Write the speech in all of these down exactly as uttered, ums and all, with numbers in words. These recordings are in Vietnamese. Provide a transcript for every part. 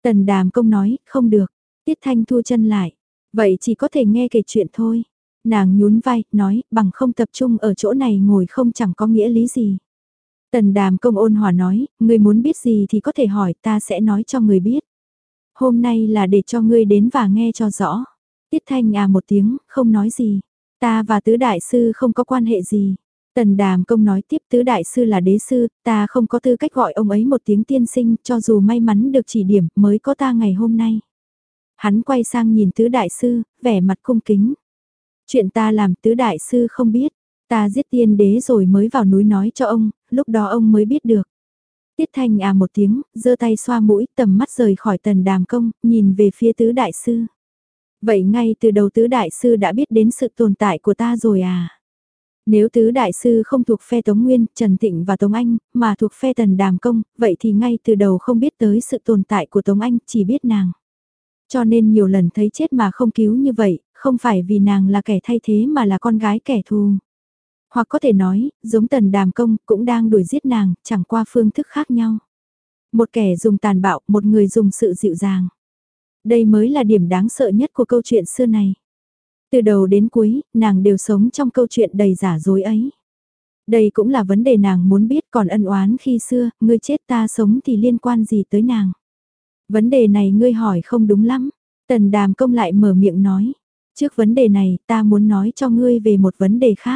Tần Đàm Công nói, không được. Tiết Thanh thu chân lại. Vậy chỉ có thể nghe kể chuyện thôi. Nàng nhún vai, nói, bằng không tập trung ở chỗ này ngồi không chẳng có nghĩa lý gì. Tần Đàm Công ôn hòa nói, ngươi muốn biết gì thì có thể hỏi, ta sẽ nói cho ngươi biết. Hôm nay là để cho ngươi đến và nghe cho rõ. Tiết Thanh à một tiếng, không nói gì. Ta và tứ đại sư không có quan hệ gì. Tần Đàm Công nói tiếp, tứ đại sư là đế sư, ta không có tư cách gọi ông ấy một tiếng tiên sinh, cho dù may mắn được chỉ điểm mới có ta ngày hôm nay. Hắn quay sang nhìn tứ đại sư, vẻ mặt cung kính. Chuyện ta làm tứ đại sư không biết, ta giết tiên đế rồi mới vào núi nói cho ông, lúc đó ông mới biết được. Tiết Thanh à một tiếng, giơ tay xoa mũi, tầm mắt rời khỏi Tần Đàm Công, nhìn về phía tứ đại sư. Vậy ngay từ đầu tứ đại sư đã biết đến sự tồn tại của ta rồi à? Nếu tứ đại sư không thuộc phe Tống Nguyên, Trần Thịnh và Tống Anh, mà thuộc phe Tần Đàm Công, vậy thì ngay từ đầu không biết tới sự tồn tại của Tống Anh, chỉ biết nàng. Cho nên nhiều lần thấy chết mà không cứu như vậy, không phải vì nàng là kẻ thay thế mà là con gái kẻ thù. Hoặc có thể nói, giống Tần Đàm Công cũng đang đuổi giết nàng, chẳng qua phương thức khác nhau. Một kẻ dùng tàn bạo, một người dùng sự dịu dàng. Đây mới là điểm đáng sợ nhất của câu chuyện xưa này. Từ đầu đến cuối, nàng đều sống trong câu chuyện đầy giả dối ấy. Đây cũng là vấn đề nàng muốn biết, còn ân oán khi xưa, ngươi chết ta sống thì liên quan gì tới nàng. Vấn đề này ngươi hỏi không đúng lắm. Tần Đàm Công lại mở miệng nói. Trước vấn đề này ta muốn nói cho ngươi về một vấn đề khác.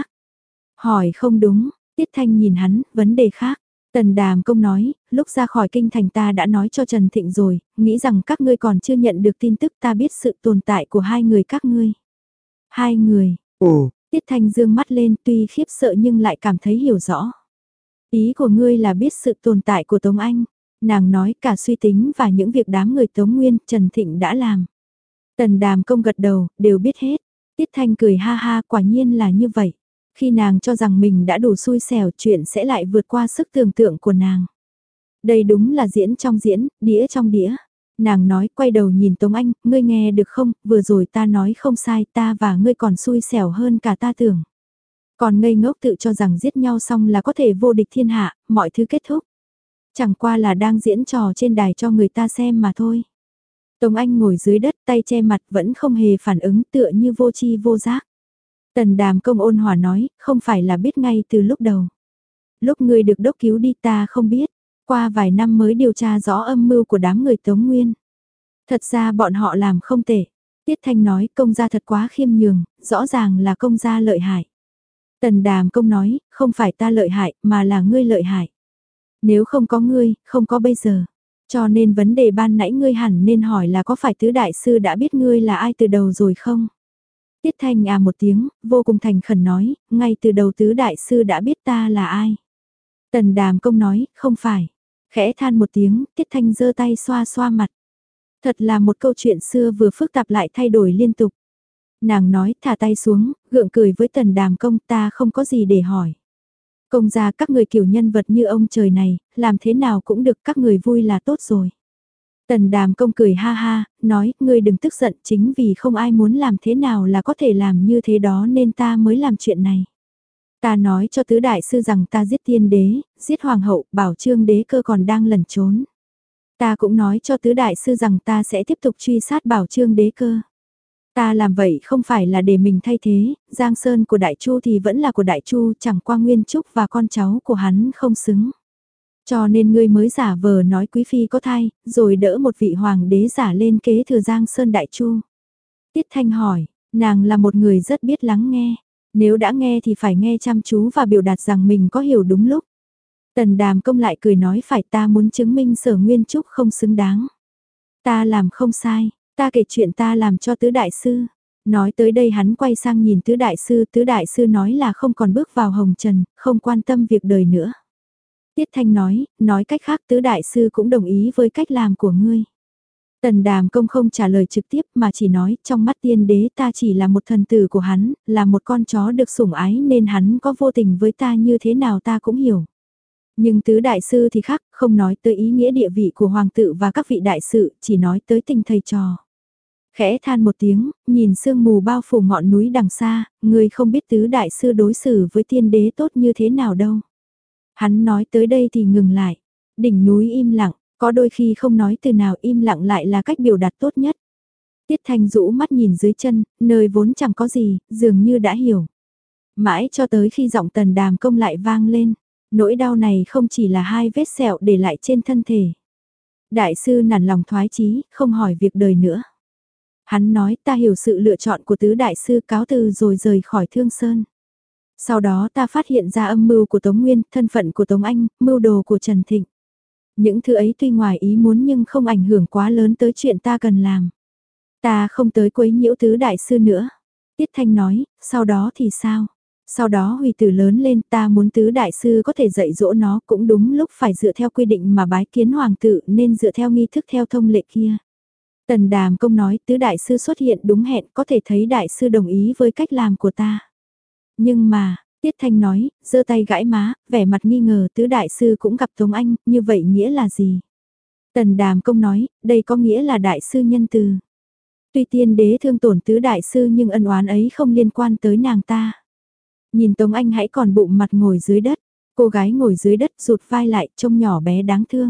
Hỏi không đúng, Tiết Thanh nhìn hắn, vấn đề khác. Tần Đàm Công nói, lúc ra khỏi kinh thành ta đã nói cho Trần Thịnh rồi, nghĩ rằng các ngươi còn chưa nhận được tin tức, ta biết sự tồn tại của hai người các ngươi. Hai người, ồ, Tiết Thanh dương mắt lên, tuy khiếp sợ nhưng lại cảm thấy hiểu rõ. Ý của ngươi là biết sự tồn tại của Tống Anh. Nàng nói cả suy tính và những việc đám người Tống Nguyên, Trần Thịnh đã làm. Tần Đàm Công gật đầu, đều biết hết. Tiết Thanh cười ha ha, quả nhiên là như vậy. Khi nàng cho rằng mình đã đủ xui xẻo, chuyện sẽ lại vượt qua sức tưởng tượng của nàng. Đây đúng là diễn trong diễn, đĩa trong đĩa. Nàng nói, quay đầu nhìn Tống Anh, ngươi nghe được không, vừa rồi ta nói không sai, ta và ngươi còn xui xẻo hơn cả ta tưởng. Còn ngây ngốc tự cho rằng giết nhau xong là có thể vô địch thiên hạ, mọi thứ kết thúc. Chẳng qua là đang diễn trò trên đài cho người ta xem mà thôi. Tống Anh ngồi dưới đất, tay che mặt vẫn không hề phản ứng, tựa như vô tri vô giác. Tần Đàm Công ôn hòa nói, không phải là biết ngay từ lúc đầu. Lúc ngươi được đốc cứu đi ta không biết, qua vài năm mới điều tra rõ âm mưu của đám người Tống Nguyên. Thật ra bọn họ làm không tệ. Tiết Thanh nói, công gia thật quá khiêm nhường, rõ ràng là công gia lợi hại. Tần Đàm Công nói, không phải ta lợi hại, mà là ngươi lợi hại. Nếu không có ngươi, không có bây giờ. Cho nên vấn đề ban nãy ngươi hẳn nên hỏi là có phải tứ đại sư đã biết ngươi là ai từ đầu rồi không? Tiết Thanh à một tiếng, vô cùng thành khẩn nói, ngay từ đầu tứ đại sư đã biết ta là ai. Tần Đàm Công nói, không phải. Khẽ than một tiếng, Tiết Thanh giơ tay xoa xoa mặt. Thật là một câu chuyện xưa vừa phức tạp lại thay đổi liên tục. Nàng nói, thả tay xuống, gượng cười với Tần Đàm Công, ta không có gì để hỏi. Công gia các người kiểu nhân vật như ông trời này, làm thế nào cũng được, các người vui là tốt rồi. Tần Đàm Công cười ha ha, nói, ngươi đừng tức giận, chính vì không ai muốn làm thế nào là có thể làm như thế đó nên ta mới làm chuyện này. Ta nói cho tứ đại sư rằng ta giết tiên đế, giết hoàng hậu, bảo trương đế cơ còn đang lẩn trốn. Ta cũng nói cho tứ đại sư rằng ta sẽ tiếp tục truy sát bảo trương đế cơ. Ta làm vậy không phải là để mình thay thế, Giang Sơn của Đại Chu thì vẫn là của Đại Chu, chẳng qua Nguyên Trúc và con cháu của hắn không xứng. Cho nên ngươi mới giả vờ nói quý phi có thai, rồi đỡ một vị hoàng đế giả lên kế thừa Giang Sơn Đại Chu. Tiết Thanh hỏi, nàng là một người rất biết lắng nghe, nếu đã nghe thì phải nghe chăm chú và biểu đạt rằng mình có hiểu đúng lúc. Tần Đàm Công lại cười nói phải, ta muốn chứng minh Sở Nguyên Trúc không xứng đáng. Ta làm không sai, ta kể chuyện ta làm cho tứ đại sư. Nói tới đây hắn quay sang nhìn tứ đại sư, tứ đại sư nói là không còn bước vào hồng trần, không quan tâm việc đời nữa. Tiết Thanh nói, nói cách khác tứ đại sư cũng đồng ý với cách làm của ngươi. Tần Đàm Công không trả lời trực tiếp mà chỉ nói, trong mắt tiên đế ta chỉ là một thần tử của hắn, là một con chó được sủng ái nên hắn có vô tình với ta như thế nào ta cũng hiểu. Nhưng tứ đại sư thì khác, không nói tới ý nghĩa địa vị của hoàng tử và các vị đại sự, chỉ nói tới tình thầy trò. Khẽ than một tiếng, nhìn sương mù bao phủ ngọn núi đằng xa, người không biết tứ đại sư đối xử với tiên đế tốt như thế nào đâu. Hắn nói tới đây thì ngừng lại, đỉnh núi im lặng, Có đôi khi không nói từ nào im lặng lại là cách biểu đạt tốt nhất. Tiết Thanh rũ mắt nhìn dưới chân, nơi vốn chẳng có gì, dường như đã hiểu. Mãi cho tới khi giọng Tần Đàm Công lại vang lên, nỗi đau này không chỉ là hai vết sẹo để lại trên thân thể. Đại sư nản lòng thoái chí, không hỏi việc đời nữa. Hắn nói ta hiểu sự lựa chọn của tứ đại sư, cáo từ rồi rời khỏi Thương Sơn. Sau đó ta phát hiện ra âm mưu của Tống Nguyên, thân phận của Tống Anh, mưu đồ của Trần Thịnh. Những thứ ấy tuy ngoài ý muốn nhưng không ảnh hưởng quá lớn tới chuyện ta cần làm. Ta không tới quấy nhiễu tứ đại sư nữa. Tiết Thanh nói, sau đó thì sao? Sau đó Huy Tử lớn lên, ta muốn tứ đại sư có thể dạy dỗ nó, cũng đúng lúc phải dựa theo quy định mà bái kiến hoàng tử nên dựa theo nghi thức theo thông lệ kia. Tần Đàm Công nói tứ đại sư xuất hiện đúng hẹn, có thể thấy đại sư đồng ý với cách làm của ta. Nhưng mà, Tiết Thanh nói, giơ tay gãi má, vẻ mặt nghi ngờ tứ đại sư cũng gặp Tống Anh, như vậy nghĩa là gì? Tần Đàm Công nói, đây có nghĩa là đại sư nhân từ. Tuy tiên đế thương tổn tứ đại sư nhưng ân oán ấy không liên quan tới nàng ta. Nhìn Tống Anh hãy còn bụng mặt ngồi dưới đất, cô gái ngồi dưới đất rụt vai lại trông nhỏ bé đáng thương.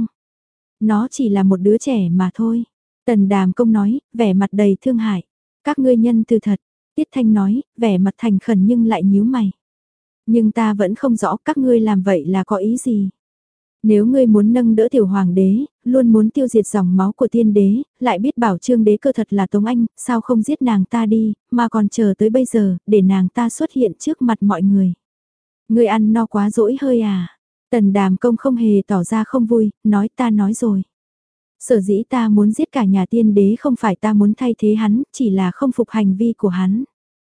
Nó chỉ là một đứa trẻ mà thôi. Tần Đàm Công nói, vẻ mặt đầy thương hại. Các ngươi nhân từ thật, Tiết Thanh nói, vẻ mặt thành khẩn nhưng lại nhíu mày. Nhưng ta vẫn không rõ các ngươi làm vậy là có ý gì. Nếu ngươi muốn nâng đỡ tiểu hoàng đế, luôn muốn tiêu diệt dòng máu của tiên đế, lại biết bảo trương đế cơ thật là Tống Anh, sao không giết nàng ta đi, mà còn chờ tới bây giờ, để nàng ta xuất hiện trước mặt mọi người. Ngươi ăn no quá dỗi hơi à? Tần Đàm Công không hề tỏ ra không vui, nói ta nói rồi. Sở dĩ ta muốn giết cả nhà tiên đế không phải ta muốn thay thế hắn, chỉ là không phục hành vi của hắn.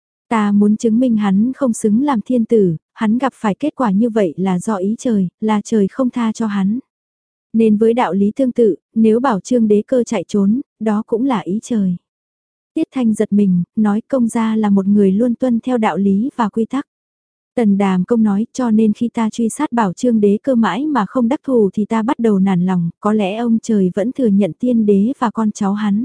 Ta muốn chứng minh hắn không xứng làm thiên tử, hắn gặp phải kết quả như vậy là do ý trời, là trời không tha cho hắn. Nên với đạo lý tương tự, nếu bảo trương đế cơ chạy trốn, đó cũng là ý trời. Tiết Thanh giật mình, nói công gia là một người luôn tuân theo đạo lý và quy tắc. Tần Đàm Công nói cho nên khi ta truy sát bảo trương đế cơ mãi mà không đắc thù thì ta bắt đầu nản lòng, có lẽ ông trời vẫn thừa nhận tiên đế và con cháu hắn.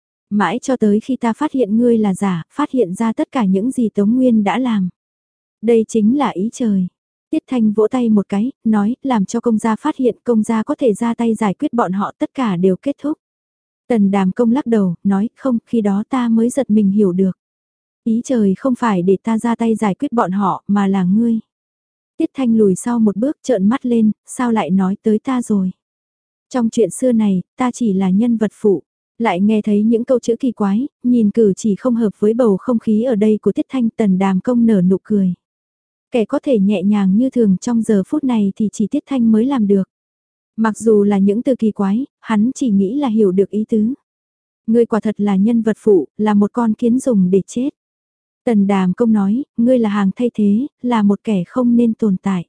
Mãi cho tới khi ta phát hiện ngươi là giả, phát hiện ra tất cả những gì Tống Nguyên đã làm. Đây chính là ý trời. Tiết Thanh vỗ tay một cái, nói, làm cho công gia phát hiện công gia có thể ra tay giải quyết bọn họ tất cả đều kết thúc. Tần Đàm Công lắc đầu, nói, không, khi đó ta mới giật mình hiểu được. Ý trời không phải để ta ra tay giải quyết bọn họ, mà là ngươi. Tiết Thanh lùi sau một bước trợn mắt lên, sao lại nói tới ta rồi. Trong chuyện xưa này, ta chỉ là nhân vật phụ. Lại nghe thấy những câu chữ kỳ quái, nhìn cử chỉ không hợp với bầu không khí ở đây của Tiết Thanh. Tần Đàm Công nở nụ cười. Kẻ có thể nhẹ nhàng như thường trong giờ phút này thì chỉ Tiết Thanh mới làm được. Mặc dù là những từ kỳ quái, hắn chỉ nghĩ là hiểu được ý tứ. Ngươi quả thật là nhân vật phụ, là một con kiến dùng để chết. Tần Đàm Công nói, ngươi là hàng thay thế, là một kẻ không nên tồn tại.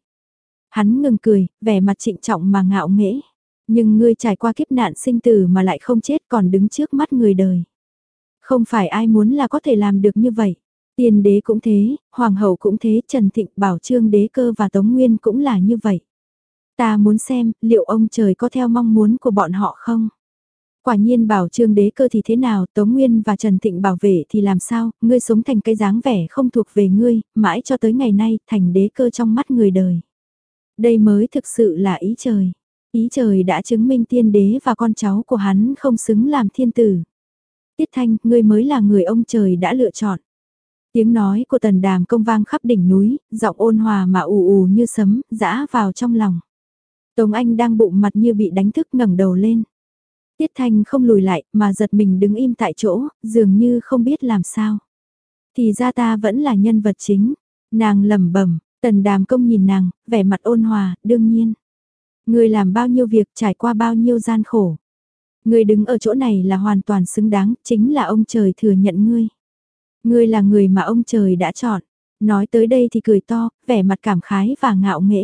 Hắn ngừng cười, vẻ mặt trịnh trọng mà ngạo nghễ. Nhưng ngươi trải qua kiếp nạn sinh tử mà lại không chết còn đứng trước mắt người đời. Không phải ai muốn là có thể làm được như vậy. Tiên đế cũng thế, hoàng hậu cũng thế, Trần Thịnh, Bảo Trương đế cơ và Tống Nguyên cũng là như vậy. Ta muốn xem, liệu ông trời có theo mong muốn của bọn họ không? Quả nhiên Bảo Trương đế cơ thì thế nào, Tống Nguyên và Trần Thịnh bảo vệ thì làm sao, ngươi sống thành cái dáng vẻ không thuộc về ngươi, mãi cho tới ngày nay, thành đế cơ trong mắt người đời. Đây mới thực sự là ý trời. Ý trời đã chứng minh tiên đế và con cháu của hắn không xứng làm thiên tử. Tiết Thanh, ngươi mới là người ông trời đã lựa chọn. Tiếng nói của Tần Đàm Công vang khắp đỉnh núi, giọng ôn hòa mà ù ù như sấm, dã vào trong lòng. Tống Anh đang bụng mặt như bị đánh thức ngẩng đầu lên. Tiết Thanh không lùi lại, mà giật mình đứng im tại chỗ, dường như không biết làm sao. Thì ra ta vẫn là nhân vật chính. Nàng lẩm bẩm, Tần Đàm Công nhìn nàng, vẻ mặt ôn hòa, đương nhiên. Ngươi làm bao nhiêu việc, trải qua bao nhiêu gian khổ. Ngươi đứng ở chỗ này là hoàn toàn xứng đáng, chính là ông trời thừa nhận ngươi. Ngươi là người mà ông trời đã chọn. Nói tới đây thì cười to, vẻ mặt cảm khái và ngạo nghễ.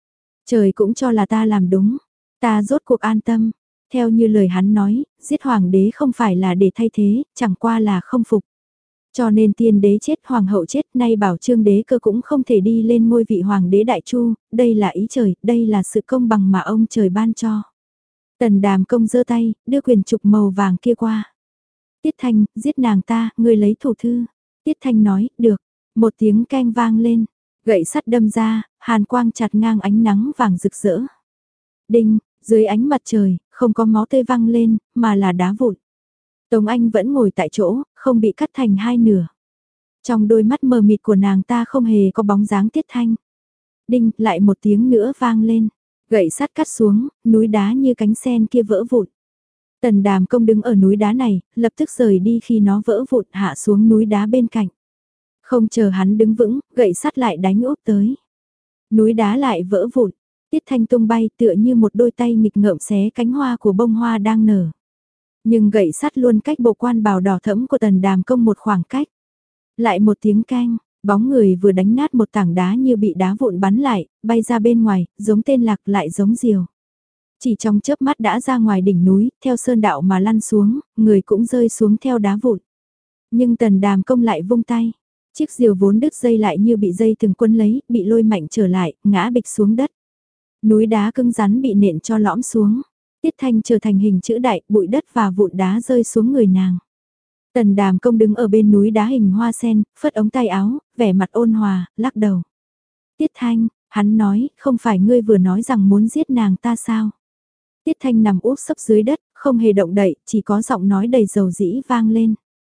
Trời cũng cho là ta làm đúng. Ta rốt cuộc an tâm. Theo như lời hắn nói, giết hoàng đế không phải là để thay thế, chẳng qua là không phục. Cho nên tiên đế chết, hoàng hậu chết, nay bảo trương đế cơ cũng không thể đi lên ngôi vị hoàng đế đại chu, đây là ý trời, đây là sự công bằng mà ông trời ban cho. Tần Đàm Công giơ tay, đưa quyền trục màu vàng kia qua. Tiết Thanh, giết nàng ta, ngươi lấy thủ thư. Tiết Thanh nói, được. Một tiếng keng vang lên, gậy sắt đâm ra, hàn quang chặt ngang ánh nắng vàng rực rỡ. Đinh, dưới ánh mặt trời, không có máu tươi văng lên, mà là đá vụn. Tống Anh vẫn ngồi tại chỗ, không bị cắt thành hai nửa. Trong đôi mắt mờ mịt của nàng ta không hề có bóng dáng Tiết Thanh. Đinh, lại một tiếng nữa vang lên. Gậy sắt cắt xuống, núi đá như cánh sen kia vỡ vụn. Tần Đàm Công đứng ở núi đá này, lập tức rời đi khi nó vỡ vụn hạ xuống núi đá bên cạnh. Không chờ hắn đứng vững, gậy sắt lại đánh úp tới. Núi đá lại vỡ vụn, Tiết Thanh tung bay tựa như một đôi tay nghịch ngợm xé cánh hoa của bông hoa đang nở. Nhưng gậy sắt luôn cách bộ quan bào đỏ thẫm của Tần Đàm Công một khoảng cách. Lại một tiếng canh, bóng người vừa đánh nát một tảng đá như bị đá vụn bắn lại, bay ra bên ngoài, giống tên lạc lại giống diều. Chỉ trong chớp mắt đã ra ngoài đỉnh núi, theo sơn đạo mà lăn xuống, người cũng rơi xuống theo đá vụn. Nhưng Tần Đàm Công lại vung tay, chiếc diều vốn đứt dây lại như bị dây từng quấn lấy, bị lôi mạnh trở lại, ngã bịch xuống đất. Núi đá cứng rắn bị nện cho lõm xuống. Tiết Thanh trở thành hình chữ đại, bụi đất và vụn đá rơi xuống người nàng. Tần Đàm Công đứng ở bên núi đá hình hoa sen, phất ống tay áo, vẻ mặt ôn hòa, lắc đầu. Tiết Thanh, hắn nói, không phải ngươi vừa nói rằng muốn giết nàng ta sao? Tiết Thanh nằm úp sấp dưới đất, không hề động đậy, chỉ có giọng nói đầy dầu dĩ vang lên.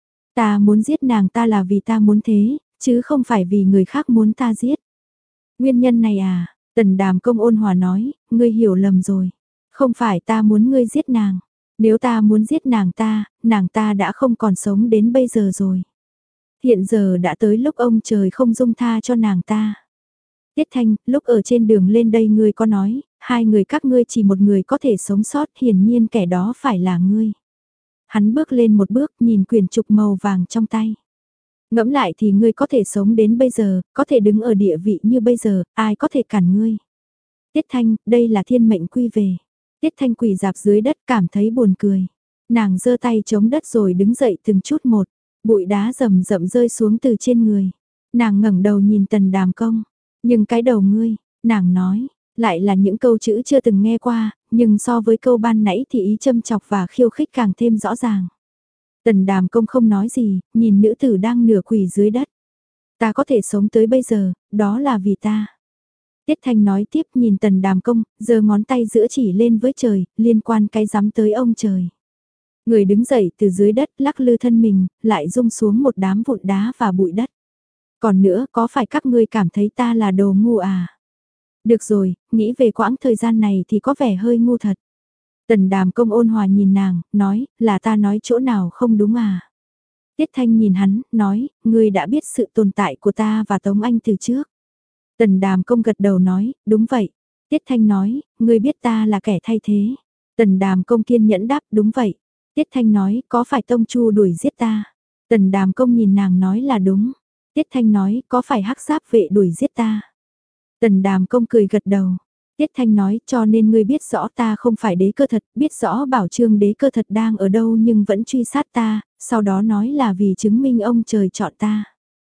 Ta muốn giết nàng ta là vì ta muốn thế, chứ không phải vì người khác muốn ta giết. Nguyên nhân này à, Tần Đàm Công ôn hòa nói, ngươi hiểu lầm rồi. Không phải ta muốn ngươi giết nàng. Nếu ta muốn giết nàng ta, nàng ta đã không còn sống đến bây giờ rồi. Hiện giờ đã tới lúc ông trời không dung tha cho nàng ta. Tiết Thanh, lúc ở trên đường lên đây ngươi có nói, hai người các ngươi chỉ một người có thể sống sót, hiển nhiên kẻ đó phải là ngươi. Hắn bước lên một bước, nhìn quyển trục màu vàng trong tay. Ngẫm lại thì ngươi có thể sống đến bây giờ, có thể đứng ở địa vị như bây giờ, ai có thể cản ngươi. Tiết Thanh, đây là thiên mệnh quy về. Tiết Thanh quỳ dạp dưới đất cảm thấy buồn cười. Nàng giơ tay chống đất rồi đứng dậy từng chút một, bụi đá rầm rậm rơi xuống từ trên người. Nàng ngẩng đầu nhìn Tần Đàm Công. Nhưng cái đầu ngươi, nàng nói, lại là những câu chữ chưa từng nghe qua, nhưng so với câu ban nãy thì ý châm chọc và khiêu khích càng thêm rõ ràng. Tần Đàm Công không nói gì, nhìn nữ tử đang nửa quỳ dưới đất. Ta có thể sống tới bây giờ, đó là vì ta. Tiết Thanh nói tiếp nhìn Tần Đàm Công, giơ ngón tay giữa chỉ lên với trời, liên quan cái rắm tới ông trời. Người đứng dậy từ dưới đất lắc lư thân mình, lại rung xuống một đám vụn đá và bụi đất. Còn nữa, có phải các ngươi cảm thấy ta là đồ ngu à? Được rồi, nghĩ về quãng thời gian này thì có vẻ hơi ngu thật. Tần Đàm Công ôn hòa nhìn nàng, nói, là ta nói chỗ nào không đúng à? Tiết Thanh nhìn hắn, nói, ngươi đã biết sự tồn tại của ta và Tống Anh từ trước. Tần Đàm Công gật đầu nói, đúng vậy. Tiết Thanh nói, ngươi biết ta là kẻ thay thế. Tần Đàm Công kiên nhẫn đáp, đúng vậy. Tiết Thanh nói, có phải Tông Chu đuổi giết ta? Tần Đàm Công nhìn nàng nói là đúng. Tiết Thanh nói, có phải Hắc Giáp vệ đuổi giết ta? Tần Đàm Công cười gật đầu. Tiết Thanh nói, cho nên ngươi biết rõ ta không phải đế cơ thật, biết rõ bảo trương đế cơ thật đang ở đâu nhưng vẫn truy sát ta, sau đó nói là vì chứng minh ông trời chọn ta.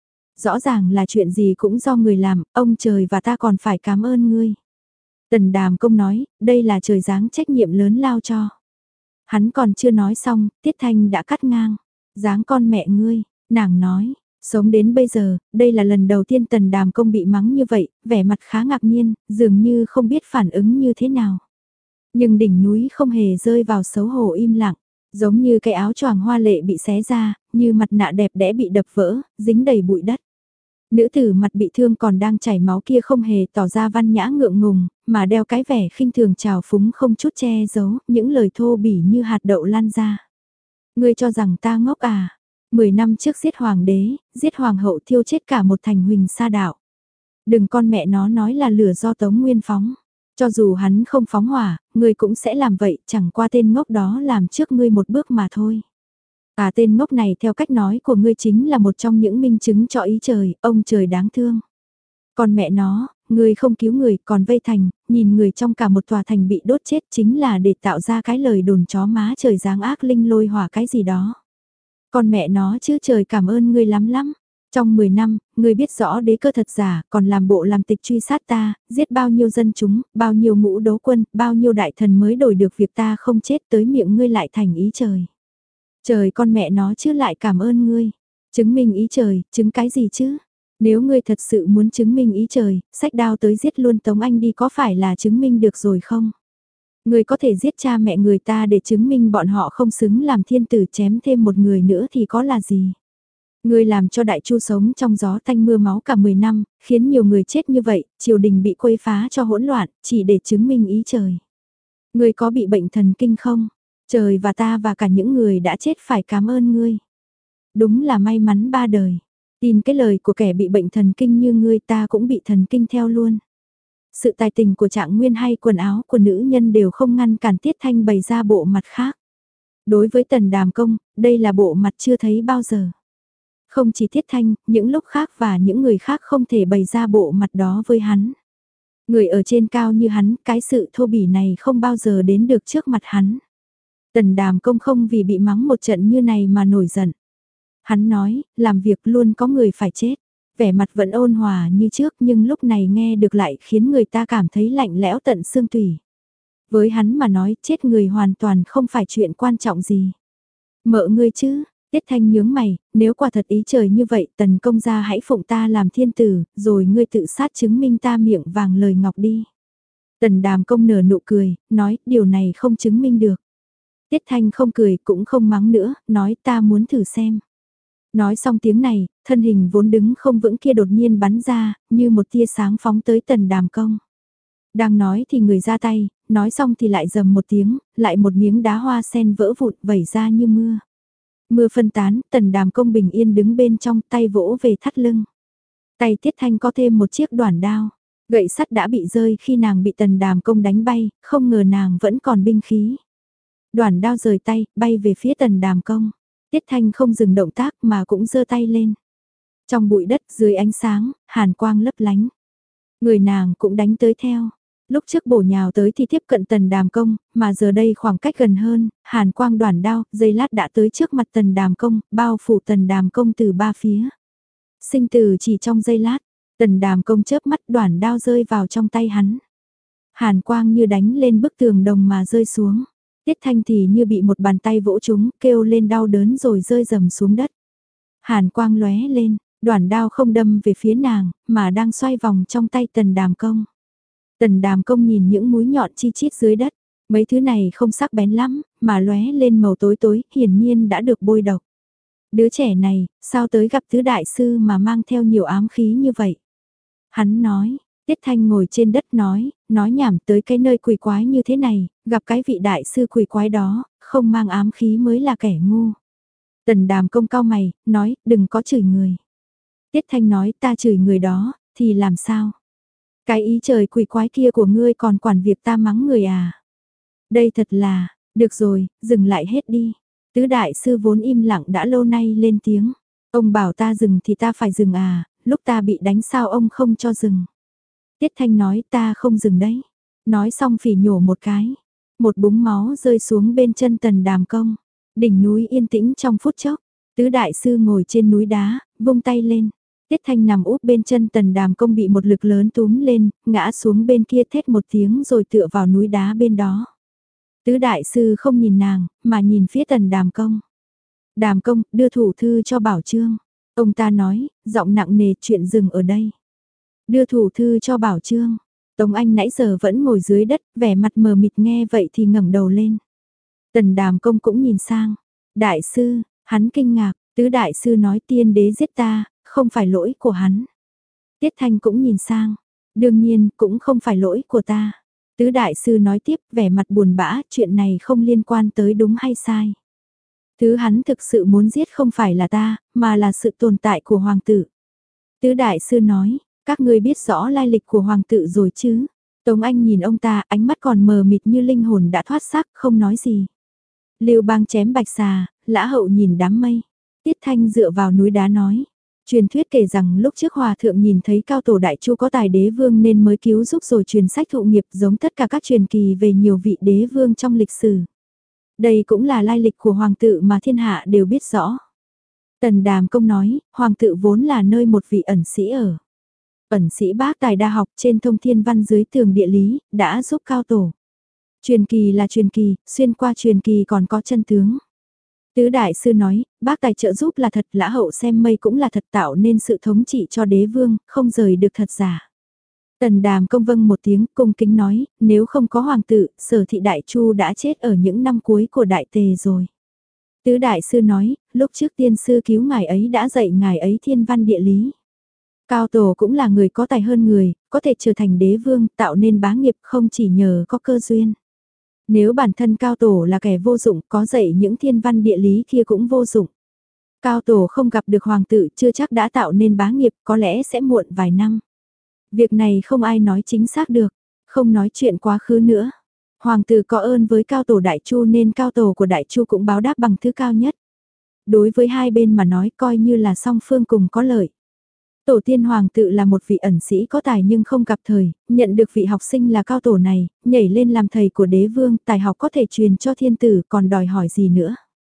Rõ ràng là chuyện gì cũng do người làm, ông trời và ta còn phải cảm ơn ngươi. Tần Đàm Công nói, đây là trời giáng trách nhiệm lớn lao cho. Hắn còn chưa nói xong, Tiết Thanh đã cắt ngang. Giáng con mẹ ngươi, nàng nói, sống đến bây giờ, đây là lần đầu tiên Tần Đàm Công bị mắng như vậy, vẻ mặt khá ngạc nhiên, dường như không biết phản ứng như thế nào. Nhưng đỉnh núi không hề rơi vào xấu hổ im lặng, giống như cái áo choàng hoa lệ bị xé ra, như mặt nạ đẹp đẽ bị đập vỡ, dính đầy bụi đất. Nữ tử mặt bị thương còn đang chảy máu kia không hề tỏ ra văn nhã ngượng ngùng, mà đeo cái vẻ khinh thường trào phúng không chút che giấu, những lời thô bỉ như hạt đậu lan ra. Ngươi cho rằng ta ngốc à? Mười năm trước giết hoàng đế, giết hoàng hậu thiêu chết cả một thành huỳnh sa đạo. Đừng con mẹ nó nói là lửa do Tống Nguyên phóng. Cho dù hắn không phóng hỏa, ngươi cũng sẽ làm vậy, chẳng qua tên ngốc đó làm trước ngươi một bước mà thôi. À tên ngốc này theo cách nói của ngươi chính là một trong những minh chứng cho ý trời, ông trời đáng thương. Còn mẹ nó, ngươi không cứu người còn vây thành, nhìn người trong cả một tòa thành bị đốt chết chính là để tạo ra cái lời đồn chó má trời giáng ác linh lôi hỏa cái gì đó. Còn mẹ nó chứ trời cảm ơn ngươi lắm lắm. Trong mười năm, ngươi biết rõ đế cơ thật giả, còn làm bộ làm tịch truy sát ta, giết bao nhiêu dân chúng, bao nhiêu ngũ đấu quân, bao nhiêu đại thần mới đổi được việc ta không chết tới miệng ngươi lại thành ý trời. Trời con mẹ nó chứ lại cảm ơn ngươi. Chứng minh ý trời, chứng cái gì chứ? Nếu ngươi thật sự muốn chứng minh ý trời, xách đao tới giết luôn Tống Anh đi có phải là chứng minh được rồi không? Ngươi có thể giết cha mẹ người ta để chứng minh bọn họ không xứng làm thiên tử, chém thêm một người nữa thì có là gì? Ngươi làm cho Đại Chu sống trong gió tanh mưa máu cả mười năm, khiến nhiều người chết như vậy, triều đình bị quấy phá cho hỗn loạn, chỉ để chứng minh ý trời. Ngươi có bị bệnh thần kinh không? Trời và ta và cả những người đã chết phải cảm ơn ngươi. Đúng là may mắn ba đời. Tin cái lời của kẻ bị bệnh thần kinh như ngươi, ta cũng bị thần kinh theo luôn. Sự tài tình của Trạng Nguyên hay quần áo của nữ nhân đều không ngăn cản Tiết Thanh bày ra bộ mặt khác. Đối với Tần Đàm Công, đây là bộ mặt chưa thấy bao giờ. Không chỉ Tiết Thanh, những lúc khác và những người khác không thể bày ra bộ mặt đó với hắn. Người ở trên cao như hắn, cái sự thô bỉ này không bao giờ đến được trước mặt hắn. Tần Đàm Công không vì bị mắng một trận như này mà nổi giận. Hắn nói, làm việc luôn có người phải chết. Vẻ mặt vẫn ôn hòa như trước nhưng lúc này nghe được lại khiến người ta cảm thấy lạnh lẽo tận xương tủy. Với hắn mà nói chết người hoàn toàn không phải chuyện quan trọng gì. Mợ ngươi chứ, Tiết Thanh nhướng mày, nếu quả thật ý trời như vậy Tần công gia hãy phụng ta làm thiên tử, rồi ngươi tự sát chứng minh ta miệng vàng lời ngọc đi. Tần Đàm Công nở nụ cười, nói điều này không chứng minh được. Tiết Thanh không cười cũng không mắng nữa, nói ta muốn thử xem. Nói xong tiếng này, thân hình vốn đứng không vững kia đột nhiên bắn ra, như một tia sáng phóng tới Tần Đàm Công. Đang nói thì người ra tay, nói xong thì lại rầm một tiếng, lại một miếng đá hoa sen vỡ vụn vẩy ra như mưa. Mưa phân tán, Tần Đàm Công bình yên đứng bên trong, tay vỗ về thắt lưng. Tay Tiết Thanh có thêm một chiếc đoản đao. Gậy sắt đã bị rơi khi nàng bị Tần Đàm Công đánh bay, không ngờ nàng vẫn còn binh khí. Đoản đao rời tay, bay về phía Tần Đàm Công. Tiết Thanh không dừng động tác mà cũng giơ tay lên. Trong bụi đất dưới ánh sáng, hàn quang lấp lánh. Người nàng cũng đánh tới theo. Lúc trước bổ nhào tới thì tiếp cận Tần Đàm Công, mà giờ đây khoảng cách gần hơn, hàn quang đoản đao, giây lát đã tới trước mặt Tần Đàm Công, bao phủ Tần Đàm Công từ ba phía. Sinh tử chỉ trong giây lát, Tần Đàm Công chớp mắt đoản đao rơi vào trong tay hắn. Hàn quang như đánh lên bức tường đồng mà rơi xuống. Tiết Thanh thì như bị một bàn tay vỗ trúng, kêu lên đau đớn rồi rơi rầm xuống đất. Hàn quang lóe lên, đoản đao không đâm về phía nàng, mà đang xoay vòng trong tay Tần Đàm Công. Tần Đàm Công nhìn những mũi nhọn chi chít dưới đất, mấy thứ này không sắc bén lắm, mà lóe lên màu tối tối, hiển nhiên đã được bôi độc. Đứa trẻ này, sao tới gặp tứ đại sư mà mang theo nhiều ám khí như vậy? Hắn nói, Tiết Thanh ngồi trên đất nói, nói nhảm tới cái nơi quỷ quái như thế này, gặp cái vị đại sư quỷ quái đó, không mang ám khí mới là kẻ ngu. Tần Đàm Công cao mày, nói, đừng có chửi người. Tiết Thanh nói, ta chửi người đó, thì làm sao? Cái ý trời quỷ quái kia của ngươi còn quản việc ta mắng người à? Đây thật là, được rồi, dừng lại hết đi. Tứ đại sư vốn im lặng đã lâu nay lên tiếng. Ông bảo ta dừng thì ta phải dừng à, lúc ta bị đánh sao ông không cho dừng. Tiết Thanh nói ta không dừng đấy. Nói xong phỉ nhổ một cái. Một búng máu rơi xuống bên chân Tần Đàm Công. Đỉnh núi yên tĩnh trong phút chốc. Tứ đại sư ngồi trên núi đá, vung tay lên. Tiết Thanh nằm úp bên chân Tần Đàm Công bị một lực lớn túm lên, ngã xuống bên kia thét một tiếng rồi tựa vào núi đá bên đó. Tứ đại sư không nhìn nàng, mà nhìn phía Tần Đàm Công. Đàm Công, đưa thủ thư cho Bảo Trương. Ông ta nói, giọng nặng nề chuyện dừng ở đây. Đưa thủ thư cho Bảo Trương. Tống Anh nãy giờ vẫn ngồi dưới đất, vẻ mặt mờ mịt nghe vậy thì ngẩng đầu lên. Tần Đàm Công cũng nhìn sang. Đại sư, hắn kinh ngạc, tứ đại sư nói tiên đế giết ta, không phải lỗi của hắn. Tiết Thanh cũng nhìn sang. Đương nhiên, cũng không phải lỗi của ta. Tứ đại sư nói tiếp, vẻ mặt buồn bã, chuyện này không liên quan tới đúng hay sai. Thứ hắn thực sự muốn giết không phải là ta, mà là sự tồn tại của hoàng tử. Tứ đại sư nói, các ngươi biết rõ lai lịch của hoàng tử rồi chứ? Tống Anh nhìn ông ta, ánh mắt còn mờ mịt như linh hồn đã thoát xác, không nói gì. Lưu Bang chém bạch xà, Lã Hậu nhìn đám mây. Tiết Thanh dựa vào núi đá nói. Truyền thuyết kể rằng lúc trước hòa thượng nhìn thấy cao tổ đại chu có tài đế vương nên mới cứu giúp rồi truyền sách thụ nghiệp giống tất cả các truyền kỳ về nhiều vị đế vương trong lịch sử. Đây cũng là lai lịch của hoàng tử mà thiên hạ đều biết rõ. Tần Đàm Công nói, hoàng tử vốn là nơi một vị ẩn sĩ ở. Ẩn sĩ bác tài đa học trên thông thiên văn dưới tường địa lý, đã giúp cao tổ. Truyền kỳ là truyền kỳ, xuyên qua truyền kỳ còn có chân tướng. Tứ đại sư nói, bác tài trợ giúp là thật, Lã Hậu xem mây cũng là thật, tạo nên sự thống trị cho đế vương, không rời được thật giả. Tần Đàm Công vâng một tiếng cung kính nói, nếu không có hoàng tử, Sở Thị Đại Chu đã chết ở những năm cuối của Đại Tề rồi. Tứ Đại Sư nói, lúc trước tiên sư cứu ngài ấy đã dạy ngài ấy thiên văn địa lý. Cao Tổ cũng là người có tài hơn người, có thể trở thành đế vương, tạo nên bá nghiệp không chỉ nhờ có cơ duyên. Nếu bản thân Cao Tổ là kẻ vô dụng, có dạy những thiên văn địa lý kia cũng vô dụng. Cao Tổ không gặp được hoàng tử chưa chắc đã tạo nên bá nghiệp, có lẽ sẽ muộn vài năm. Việc này không ai nói chính xác được, không nói chuyện quá khứ nữa. Hoàng tử có ơn với Cao Tổ Đại Chu nên Cao Tổ của Đại Chu cũng báo đáp bằng thứ cao nhất. Đối với hai bên mà nói coi như là song phương cùng có lợi. Tổ tiên hoàng tự là một vị ẩn sĩ có tài nhưng không gặp thời, nhận được vị học sinh là Cao Tổ này, nhảy lên làm thầy của đế vương, tài học có thể truyền cho thiên tử còn đòi hỏi gì nữa.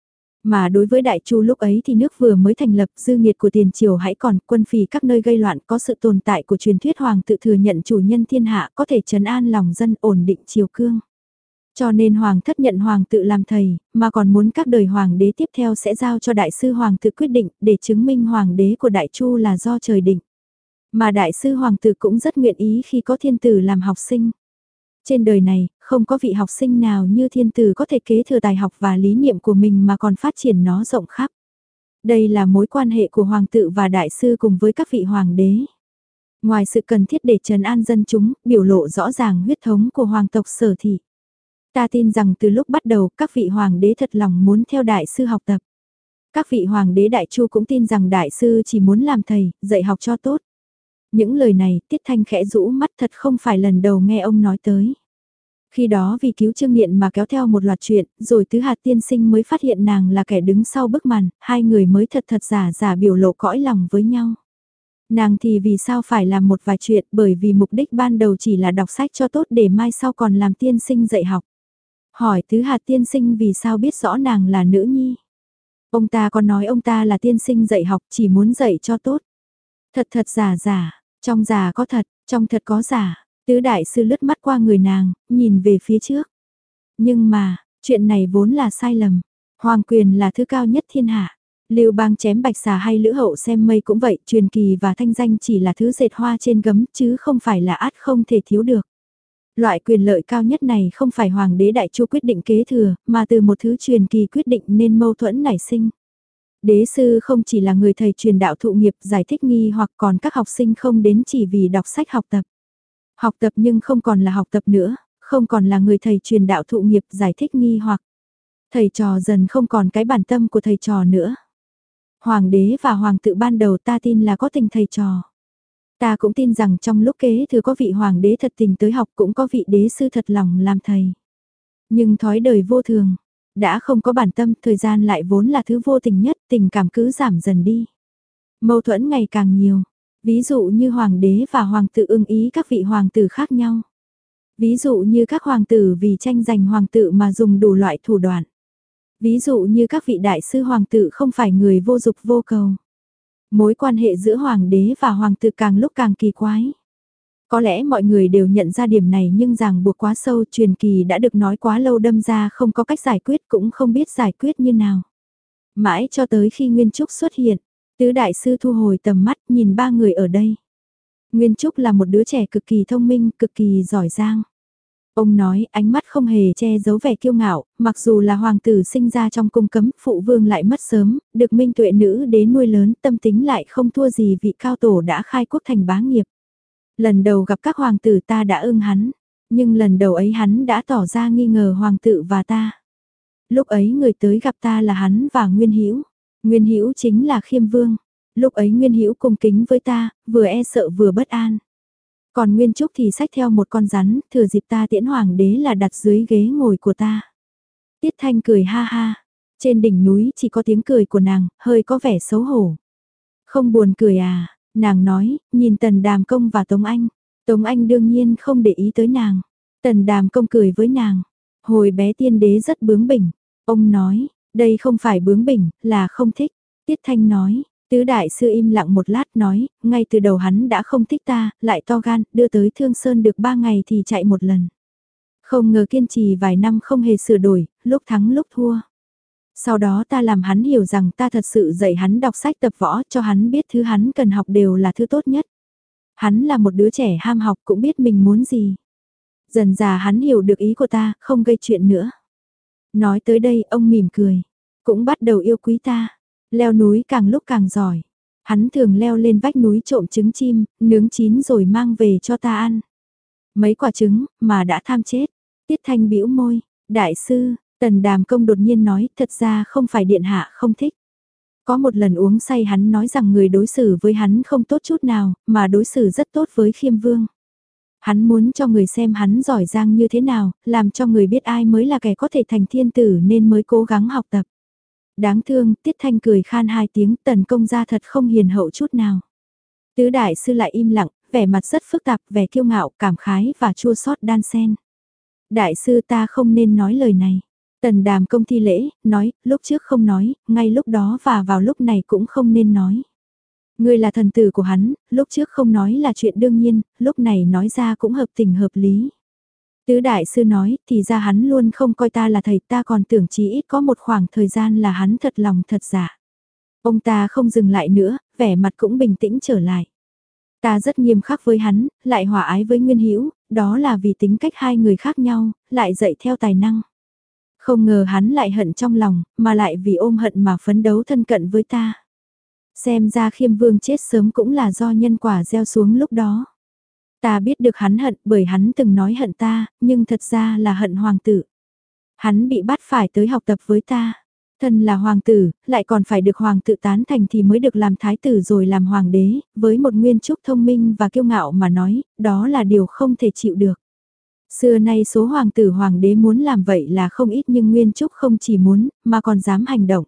Mà đối với Đại Chu lúc ấy thì nước vừa mới thành lập, dư nghiệt của tiền triều hãy còn, quân phỉ các nơi gây loạn, có sự tồn tại của truyền thuyết hoàng tự thừa nhận chủ nhân thiên hạ có thể trấn an lòng dân ổn định triều cương. Cho nên hoàng thất nhận hoàng tự làm thầy, mà còn muốn các đời hoàng đế tiếp theo sẽ giao cho đại sư hoàng tự quyết định để chứng minh hoàng đế của Đại Chu là do trời định. Mà đại sư hoàng tự cũng rất nguyện ý khi có thiên tử làm học sinh. Trên đời này, không có vị học sinh nào như thiên tử có thể kế thừa tài học và lý niệm của mình mà còn phát triển nó rộng khắp. Đây là mối quan hệ của hoàng tự và đại sư cùng với các vị hoàng đế. Ngoài sự cần thiết để trấn an dân chúng, biểu lộ rõ ràng huyết thống của hoàng tộc Sở Thị. Ta tin rằng từ lúc bắt đầu các vị hoàng đế thật lòng muốn theo đại sư học tập. Các vị hoàng đế Đại Chu cũng tin rằng đại sư chỉ muốn làm thầy, dạy học cho tốt. Những lời này Tiết Thanh khẽ rũ mắt thật không phải lần đầu nghe ông nói tới. Khi đó vì cứu Trương Nghiện mà kéo theo một loạt chuyện, rồi Tứ Hạt tiên sinh mới phát hiện nàng là kẻ đứng sau bức màn, hai người mới thật thật giả giả biểu lộ cõi lòng với nhau. Nàng thì vì sao phải làm một vài chuyện bởi vì mục đích ban đầu chỉ là đọc sách cho tốt để mai sau còn làm tiên sinh dạy học. Hỏi Tứ Hạt tiên sinh vì sao biết rõ nàng là nữ nhi. Ông ta có nói ông ta là tiên sinh dạy học chỉ muốn dạy cho tốt. Thật thật giả giả, trong giả có thật, trong thật có giả. Tứ đại sư lướt mắt qua người nàng, nhìn về phía trước. Nhưng mà, chuyện này vốn là sai lầm. Hoàng quyền là thứ cao nhất thiên hạ. Lưu Bang chém bạch xà hay Lữ Hậu xem mây cũng vậy, truyền kỳ và thanh danh chỉ là thứ dệt hoa trên gấm chứ không phải là át không thể thiếu được. Loại quyền lợi cao nhất này không phải hoàng đế Đại Chu quyết định kế thừa, mà từ một thứ truyền kỳ quyết định nên mâu thuẫn nảy sinh. Đế sư không chỉ là người thầy truyền đạo thụ nghiệp giải thích nghi hoặc còn các học sinh không đến chỉ vì đọc sách học tập. Học tập nhưng không còn là học tập nữa, không còn là người thầy truyền đạo thụ nghiệp giải thích nghi hoặc. Thầy trò dần không còn cái bản tâm của thầy trò nữa. Hoàng đế và hoàng tự ban đầu ta tin là có tình thầy trò. Ta cũng tin rằng trong lúc kế thừa có vị hoàng đế thật tình tới học cũng có vị đế sư thật lòng làm thầy. Nhưng thói đời vô thường, đã không có bản tâm, thời gian lại vốn là thứ vô tình nhất, tình cảm cứ giảm dần đi. Mâu thuẫn ngày càng nhiều, ví dụ như hoàng đế và hoàng tử ưng ý các vị hoàng tử khác nhau. Ví dụ như các hoàng tử vì tranh giành hoàng tử mà dùng đủ loại thủ đoạn. Ví dụ như các vị đại sư hoàng tử không phải người vô dục vô cầu. Mối quan hệ giữa hoàng đế và hoàng tử càng lúc càng kỳ quái. Có lẽ mọi người đều nhận ra điểm này nhưng ràng buộc quá sâu, truyền kỳ đã được nói quá lâu đâm ra không có cách giải quyết cũng không biết giải quyết như nào. Mãi cho tới khi Nguyên Trúc xuất hiện, tứ đại sư thu hồi tầm mắt nhìn ba người ở đây. Nguyên Trúc là một đứa trẻ cực kỳ thông minh, cực kỳ giỏi giang. Ông nói ánh mắt không hề che giấu vẻ kiêu ngạo, mặc dù là hoàng tử sinh ra trong cung cấm, phụ vương lại mất sớm, được minh tuệ nữ đế nuôi lớn, tâm tính lại không thua gì vị cao tổ đã khai quốc thành bá nghiệp. Lần đầu gặp các hoàng tử ta đã ưng hắn, nhưng lần đầu ấy hắn đã tỏ ra nghi ngờ hoàng tử và ta. Lúc ấy người tới gặp ta là hắn và Nguyên Hữu. Nguyên Hữu chính là Khiêm Vương. Lúc ấy Nguyên Hữu cung kính với ta, vừa e sợ vừa bất an. Còn Nguyên Trúc thì xách theo một con rắn, thừa dịp ta tiễn hoàng đế là đặt dưới ghế ngồi của ta. Tiết Thanh cười ha ha. Trên đỉnh núi chỉ có tiếng cười của nàng, hơi có vẻ xấu hổ. Không buồn cười à, nàng nói, nhìn Tần Đàm Công và Tống Anh. Tống Anh đương nhiên không để ý tới nàng. Tần Đàm Công cười với nàng. Hồi bé tiên đế rất bướng bỉnh. Ông nói, đây không phải bướng bỉnh, là không thích. Tiết Thanh nói, tứ đại sư im lặng một lát nói, ngay từ đầu hắn đã không thích ta, lại to gan, đưa tới Thương Sơn được ba ngày thì chạy một lần. Không ngờ kiên trì vài năm không hề sửa đổi, lúc thắng lúc thua. Sau đó ta làm hắn hiểu rằng ta thật sự dạy hắn đọc sách tập võ cho hắn biết thứ hắn cần học đều là thứ tốt nhất. Hắn là một đứa trẻ ham học cũng biết mình muốn gì. Dần dà hắn hiểu được ý của ta, không gây chuyện nữa. Nói tới đây ông mỉm cười. Cũng bắt đầu yêu quý ta. Leo núi càng lúc càng giỏi. Hắn thường leo lên vách núi trộm trứng chim, nướng chín rồi mang về cho ta ăn. Mấy quả trứng, mà đã tham chết. Tiết Thanh bĩu môi. Đại sư, Tần Đàm Công đột nhiên nói, thật ra không phải điện hạ không thích. Có một lần uống say hắn nói rằng người đối xử với hắn không tốt chút nào, mà đối xử rất tốt với Khiêm Vương. Hắn muốn cho người xem hắn giỏi giang như thế nào, làm cho người biết ai mới là kẻ có thể thành thiên tử nên mới cố gắng học tập. Đáng thương, Tiết Thanh cười khan hai tiếng, Tần Công gia thật không hiền hậu chút nào. Tứ đại sư lại im lặng, vẻ mặt rất phức tạp, vẻ kiêu ngạo, cảm khái và chua xót đan xen. Đại sư ta không nên nói lời này. Tần Đàm Công thi lễ, nói, lúc trước không nói, ngay lúc đó và vào lúc này cũng không nên nói. Ngươi là thần tử của hắn, lúc trước không nói là chuyện đương nhiên, lúc này nói ra cũng hợp tình hợp lý. Tứ đại sư nói, thì ra hắn luôn không coi ta là thầy, ta còn tưởng chỉ ít có một khoảng thời gian là hắn thật lòng thật giả. Ông ta không dừng lại nữa, vẻ mặt cũng bình tĩnh trở lại. Ta rất nghiêm khắc với hắn, lại hòa ái với Nguyên Hữu, đó là vì tính cách hai người khác nhau, lại dạy theo tài năng. Không ngờ hắn lại hận trong lòng, mà lại vì ôm hận mà phấn đấu thân cận với ta. Xem ra Khiêm Vương chết sớm cũng là do nhân quả gieo xuống lúc đó. Ta biết được hắn hận bởi hắn từng nói hận ta, nhưng thật ra là hận hoàng tử. Hắn bị bắt phải tới học tập với ta. Thân là hoàng tử, lại còn phải được hoàng tử tán thành thì mới được làm thái tử rồi làm hoàng đế, với một Nguyên Trúc thông minh và kiêu ngạo mà nói, đó là điều không thể chịu được. Xưa nay số hoàng tử hoàng đế muốn làm vậy là không ít nhưng Nguyên Trúc không chỉ muốn, mà còn dám hành động.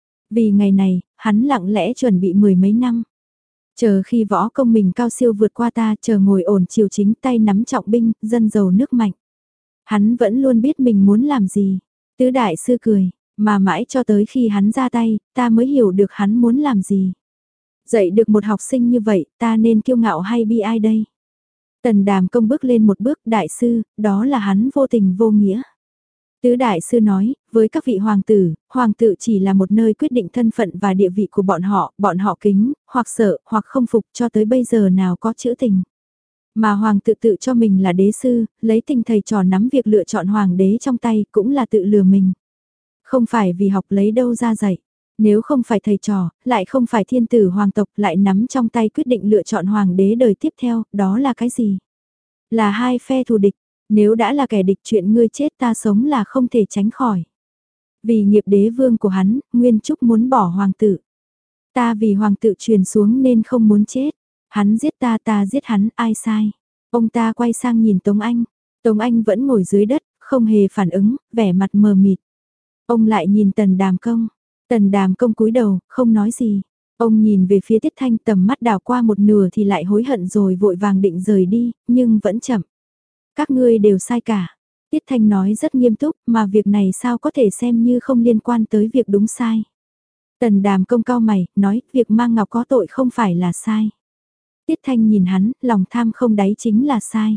Vì ngày này, hắn lặng lẽ chuẩn bị mười mấy năm. Chờ khi võ công mình cao siêu vượt qua ta, chờ ngồi ổn chiều chính tay nắm trọng binh, dân giàu nước mạnh. Hắn vẫn luôn biết mình muốn làm gì. Tứ đại sư cười, mà mãi cho tới khi hắn ra tay, ta mới hiểu được hắn muốn làm gì. Dạy được một học sinh như vậy, ta nên kiêu ngạo hay bi ai đây? Tần Đàm Công bước lên một bước, đại sư, đó là hắn vô tình vô nghĩa. Tứ đại sư nói, với các vị hoàng tử, hoàng tử chỉ là một nơi quyết định thân phận và địa vị của bọn họ, bọn họ kính, hoặc sợ, hoặc không phục cho tới bây giờ nào có chữ tình. Mà hoàng tự tự cho mình là đế sư, lấy tình thầy trò nắm việc lựa chọn hoàng đế trong tay cũng là tự lừa mình. Không phải vì học lấy đâu ra dạy. Nếu không phải thầy trò, lại không phải thiên tử hoàng tộc lại nắm trong tay quyết định lựa chọn hoàng đế đời tiếp theo, đó là cái gì? Là hai phe thù địch. Nếu đã là kẻ địch chuyện ngươi chết ta sống là không thể tránh khỏi. Vì nghiệp đế vương của hắn, Nguyên Trúc muốn bỏ hoàng tử. Ta vì hoàng tử truyền xuống nên không muốn chết. Hắn giết ta ta giết hắn, ai sai. Ông ta quay sang nhìn Tống Anh. Tống Anh vẫn ngồi dưới đất, không hề phản ứng, vẻ mặt mờ mịt. Ông lại nhìn Tần Đàm Công. Tần Đàm Công cúi đầu, không nói gì. Ông nhìn về phía Tiết Thanh tầm mắt đảo qua một nửa thì lại hối hận rồi vội vàng định rời đi, nhưng vẫn chậm. Các ngươi đều sai cả. Tiết Thanh nói rất nghiêm túc, mà việc này sao có thể xem như không liên quan tới việc đúng sai. Tần Đàm Công cao mày, nói, việc mang ngọc có tội không phải là sai. Tiết Thanh nhìn hắn, lòng tham không đáy chính là sai.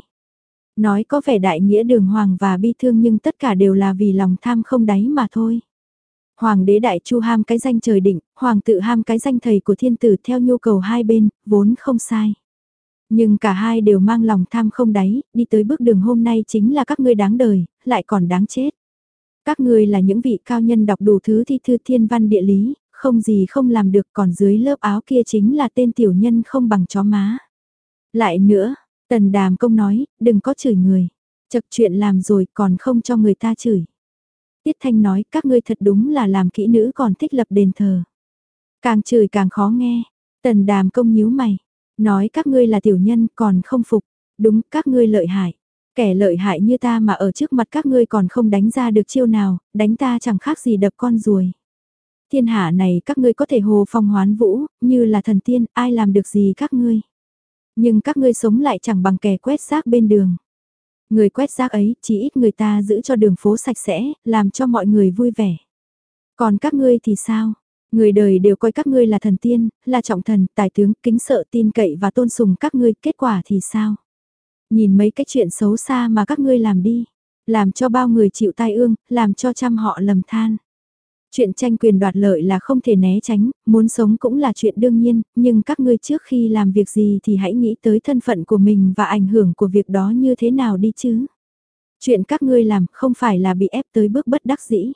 Nói có vẻ đại nghĩa đường hoàng và bi thương nhưng tất cả đều là vì lòng tham không đáy mà thôi. Hoàng đế đại chu ham cái danh trời định, hoàng tự ham cái danh thầy của thiên tử theo nhu cầu hai bên, vốn không sai. Nhưng cả hai đều mang lòng tham không đáy, đi tới bước đường hôm nay chính là các ngươi đáng đời, lại còn đáng chết. Các ngươi là những vị cao nhân đọc đủ thứ thi thư thiên văn địa lý, không gì không làm được còn dưới lớp áo kia chính là tên tiểu nhân không bằng chó má. Lại nữa, Tần Đàm Công nói, đừng có chửi người, chật chuyện làm rồi còn không cho người ta chửi. Tiết Thanh nói, các ngươi thật đúng là làm kỹ nữ còn thích lập đền thờ. Càng chửi càng khó nghe, Tần Đàm Công nhíu mày. Nói các ngươi là tiểu nhân còn không phục, đúng các ngươi lợi hại. Kẻ lợi hại như ta mà ở trước mặt các ngươi còn không đánh ra được chiêu nào, đánh ta chẳng khác gì đập con ruồi. Thiên hạ này các ngươi có thể hồ phong hoán vũ, như là thần tiên, ai làm được gì các ngươi. Nhưng các ngươi sống lại chẳng bằng kẻ quét rác bên đường. Người quét rác ấy, chỉ ít người ta giữ cho đường phố sạch sẽ, làm cho mọi người vui vẻ. Còn các ngươi thì sao? Người đời đều coi các ngươi là thần tiên, là trọng thần, tài tướng, kính sợ, tin cậy và tôn sùng các ngươi, kết quả thì sao? Nhìn mấy cái chuyện xấu xa mà các ngươi làm đi, làm cho bao người chịu tai ương, làm cho trăm họ lầm than. Chuyện tranh quyền đoạt lợi là không thể né tránh, muốn sống cũng là chuyện đương nhiên, nhưng các ngươi trước khi làm việc gì thì hãy nghĩ tới thân phận của mình và ảnh hưởng của việc đó như thế nào đi chứ. Chuyện các ngươi làm không phải là bị ép tới bước bất đắc dĩ.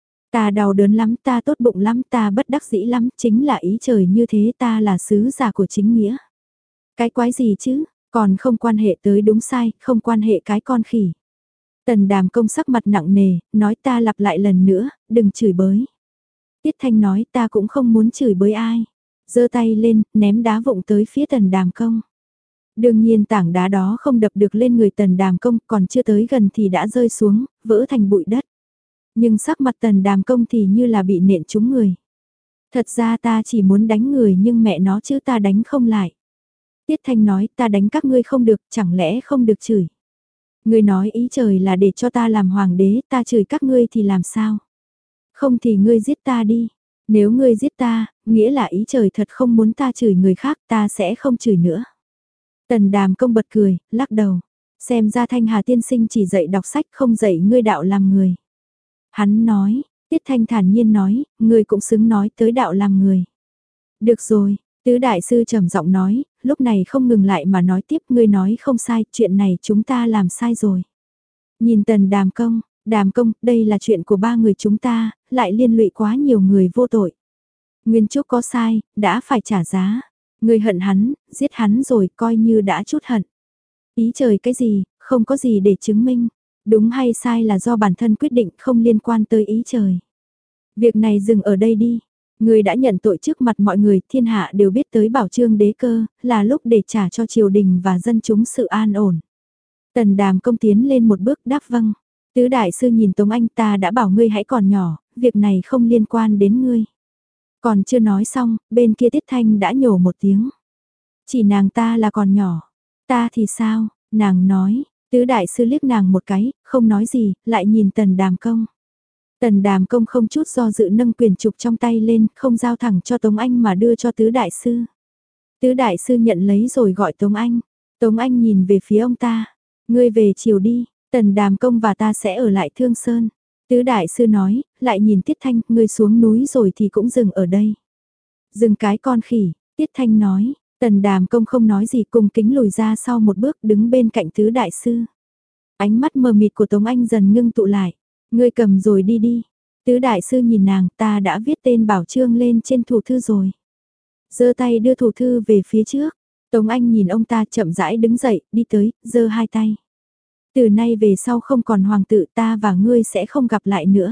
Ta đau đớn lắm, ta tốt bụng lắm, ta bất đắc dĩ lắm, chính là ý trời như thế, ta là sứ giả của chính nghĩa. Cái quái gì chứ, còn không quan hệ tới đúng sai, không quan hệ cái con khỉ. Tần Đàm Công sắc mặt nặng nề, nói ta lặp lại lần nữa, đừng chửi bới. Tiết Thanh nói ta cũng không muốn chửi bới ai. Giơ tay lên, ném đá vụng tới phía Tần Đàm Công. Đương nhiên tảng đá đó không đập được lên người Tần Đàm Công, còn chưa tới gần thì đã rơi xuống, vỡ thành bụi đất. Nhưng sắc mặt Tần Đàm Công thì như là bị nện trúng người. Thật ra ta chỉ muốn đánh người nhưng mẹ nó chứ ta đánh không lại. Tiết Thanh nói ta đánh các ngươi không được, chẳng lẽ không được chửi. Ngươi nói ý trời là để cho ta làm hoàng đế, ta chửi các ngươi thì làm sao? Không thì ngươi giết ta đi. Nếu ngươi giết ta, nghĩa là ý trời thật không muốn ta chửi người khác, ta sẽ không chửi nữa. Tần Đàm Công bật cười, lắc đầu. Xem ra Thanh Hà tiên sinh chỉ dạy đọc sách không dạy ngươi đạo làm người. Hắn nói, Tiết Thanh thản nhiên nói, ngươi cũng xứng nói tới đạo làm người. Được rồi, Tứ Đại Sư trầm giọng nói, lúc này không ngừng lại mà nói tiếp, ngươi nói không sai, chuyện này chúng ta làm sai rồi. Nhìn Tần Đàm Công, Đàm Công, đây là chuyện của ba người chúng ta, lại liên lụy quá nhiều người vô tội. Nguyên Trúc có sai, đã phải trả giá. Ngươi hận hắn, giết hắn rồi, coi như đã chút hận. Ý trời cái gì, không có gì để chứng minh. Đúng hay sai là do bản thân quyết định, không liên quan tới ý trời. Việc này dừng ở đây đi. Ngươi đã nhận tội trước mặt mọi người, thiên hạ đều biết tới bảo chương đế cơ, là lúc để trả cho triều đình và dân chúng sự an ổn. Tần Đàm Công tiến lên một bước đáp vâng. Tứ Đại Sư nhìn Tống Anh, ta đã bảo ngươi hãy còn nhỏ, việc này không liên quan đến ngươi. Còn chưa nói xong, bên kia Tiết Thanh đã nhổ một tiếng. Chỉ nàng ta là còn nhỏ. Ta thì sao, nàng nói. Tứ Đại Sư liếc nàng một cái, không nói gì, lại nhìn Tần Đàm Công. Tần Đàm Công không chút do dự nâng quyền trục trong tay lên, không giao thẳng cho Tống Anh mà đưa cho Tứ Đại Sư. Tứ Đại Sư nhận lấy rồi gọi Tống Anh. Tống Anh nhìn về phía ông ta. Ngươi về chiều đi, Tần Đàm Công và ta sẽ ở lại Thương Sơn. Tứ Đại Sư nói, lại nhìn Tiết Thanh, ngươi xuống núi rồi thì cũng dừng ở đây. Dừng cái con khỉ, Tiết Thanh nói. Tần Đàm Công không nói gì, cùng kính lùi ra sau một bước, đứng bên cạnh Tứ Đại Sư. Ánh mắt mờ mịt của Tống Anh dần ngưng tụ lại. Ngươi cầm rồi đi đi. Tứ Đại Sư nhìn nàng, ta đã viết tên bảo chương lên trên thủ thư rồi. Giơ tay đưa thủ thư về phía trước. Tống Anh nhìn ông ta chậm rãi đứng dậy, đi tới, giơ hai tay. Từ nay về sau không còn hoàng tự, ta và ngươi sẽ không gặp lại nữa.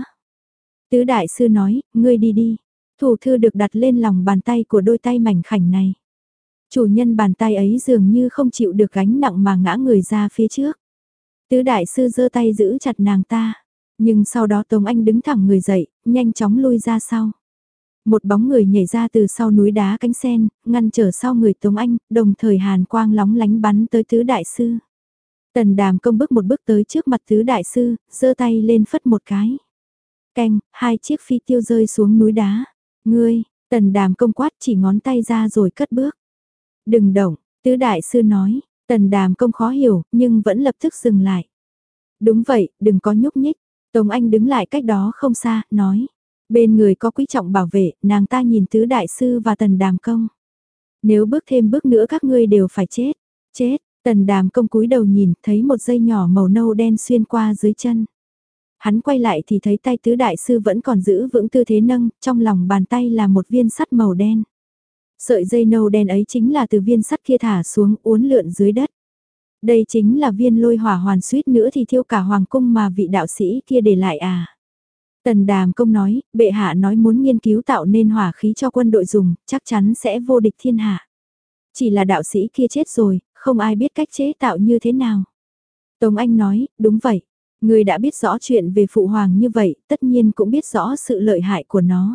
Tứ Đại Sư nói, ngươi đi đi. Thủ thư được đặt lên lòng bàn tay của đôi tay mảnh khảnh này. Chủ nhân bàn tay ấy dường như không chịu được gánh nặng mà ngã người ra phía trước. Tứ Đại Sư giơ tay giữ chặt nàng ta. Nhưng sau đó Tống Anh đứng thẳng người dậy, nhanh chóng lui ra sau. Một bóng người nhảy ra từ sau núi đá cánh sen, ngăn trở sau người Tống Anh, đồng thời hàn quang lóng lánh bắn tới Tứ Đại Sư. Tần Đàm Công bước một bước tới trước mặt Tứ Đại Sư, giơ tay lên phất một cái. Canh, hai chiếc phi tiêu rơi xuống núi đá. Ngươi, Tần Đàm Công quát chỉ ngón tay ra rồi cất bước. Đừng động, Tứ Đại Sư nói, Tần Đàm Công khó hiểu, nhưng vẫn lập tức dừng lại. Đúng vậy, đừng có nhúc nhích. Tống Anh đứng lại cách đó không xa, nói. Bên người có Quý Trọng bảo vệ, nàng ta nhìn Tứ Đại Sư và Tần Đàm Công. Nếu bước thêm bước nữa các ngươi đều phải chết. Chết, Tần Đàm Công cúi đầu nhìn, thấy một dây nhỏ màu nâu đen xuyên qua dưới chân. Hắn quay lại thì thấy tay Tứ Đại Sư vẫn còn giữ vững tư thế nâng, trong lòng bàn tay là một viên sắt màu đen. Sợi dây nâu đen ấy chính là từ viên sắt kia thả xuống uốn lượn dưới đất. Đây chính là viên lôi hỏa hoàn, suýt nữa thì thiêu cả hoàng cung mà vị đạo sĩ kia để lại à. Tần Đàm Công nói, bệ hạ nói muốn nghiên cứu tạo nên hỏa khí cho quân đội dùng, chắc chắn sẽ vô địch thiên hạ. Chỉ là đạo sĩ kia chết rồi, không ai biết cách chế tạo như thế nào. Tống Anh nói, đúng vậy, người đã biết rõ chuyện về phụ hoàng như vậy, tất nhiên cũng biết rõ sự lợi hại của nó.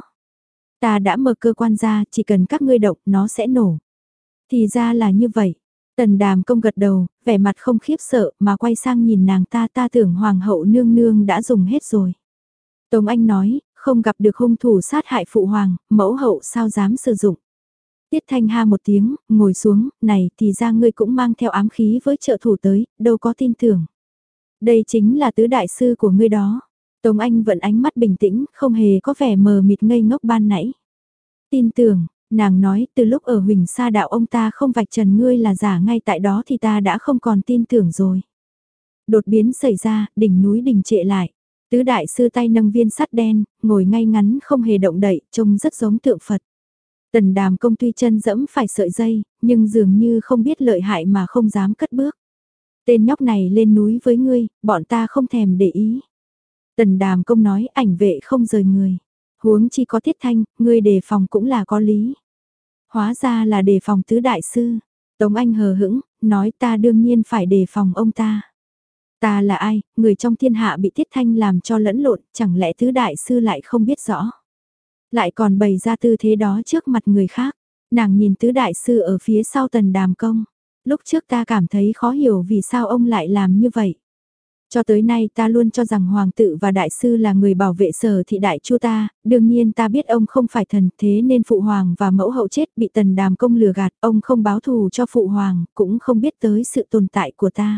Ta đã mở cơ quan ra, chỉ cần các ngươi động, nó sẽ nổ. Thì ra là như vậy. Tần Đàm Công gật đầu, vẻ mặt không khiếp sợ mà quay sang nhìn nàng ta, ta tưởng hoàng hậu nương nương đã dùng hết rồi. Tống Anh nói, không gặp được hung thủ sát hại phụ hoàng, mẫu hậu sao dám sử dụng. Tiết Thanh ha một tiếng, ngồi xuống, này thì ra ngươi cũng mang theo ám khí với trợ thủ tới, đâu có tin tưởng. Đây chính là Tứ Đại Sư của ngươi đó. Tống Anh vẫn ánh mắt bình tĩnh, không hề có vẻ mờ mịt ngây ngốc ban nãy. Tin tưởng, nàng nói từ lúc ở Huỳnh Sa Đạo ông ta không vạch trần ngươi là giả ngay tại đó thì ta đã không còn tin tưởng rồi. Đột biến xảy ra, đỉnh núi đình trệ lại. Tứ đại sư tay nâng viên sắt đen, ngồi ngay ngắn không hề động đậy, trông rất giống tượng Phật. Tần Đàm Công tuy chân dẫm phải sợi dây, nhưng dường như không biết lợi hại mà không dám cất bước. Tên nhóc này lên núi với ngươi, bọn ta không thèm để ý. Tần Đàm Công nói ảnh vệ không rời người. Huống chi có Tiết Thanh, ngươi đề phòng cũng là có lý. Hóa ra là đề phòng tứ đại sư. Tống Anh hờ hững, nói ta đương nhiên phải đề phòng ông ta. Ta là ai, người trong thiên hạ bị Tiết Thanh làm cho lẫn lộn, chẳng lẽ tứ đại sư lại không biết rõ. Lại còn bày ra tư thế đó trước mặt người khác. Nàng nhìn tứ đại sư ở phía sau Tần Đàm Công. Lúc trước ta cảm thấy khó hiểu vì sao ông lại làm như vậy. Cho tới nay ta luôn cho rằng hoàng tự và đại sư là người bảo vệ sở thị đại chu ta, đương nhiên ta biết ông không phải thần, thế nên phụ hoàng và mẫu hậu chết bị Tần Đàm Công lừa gạt, ông không báo thù cho phụ hoàng, cũng không biết tới sự tồn tại của ta.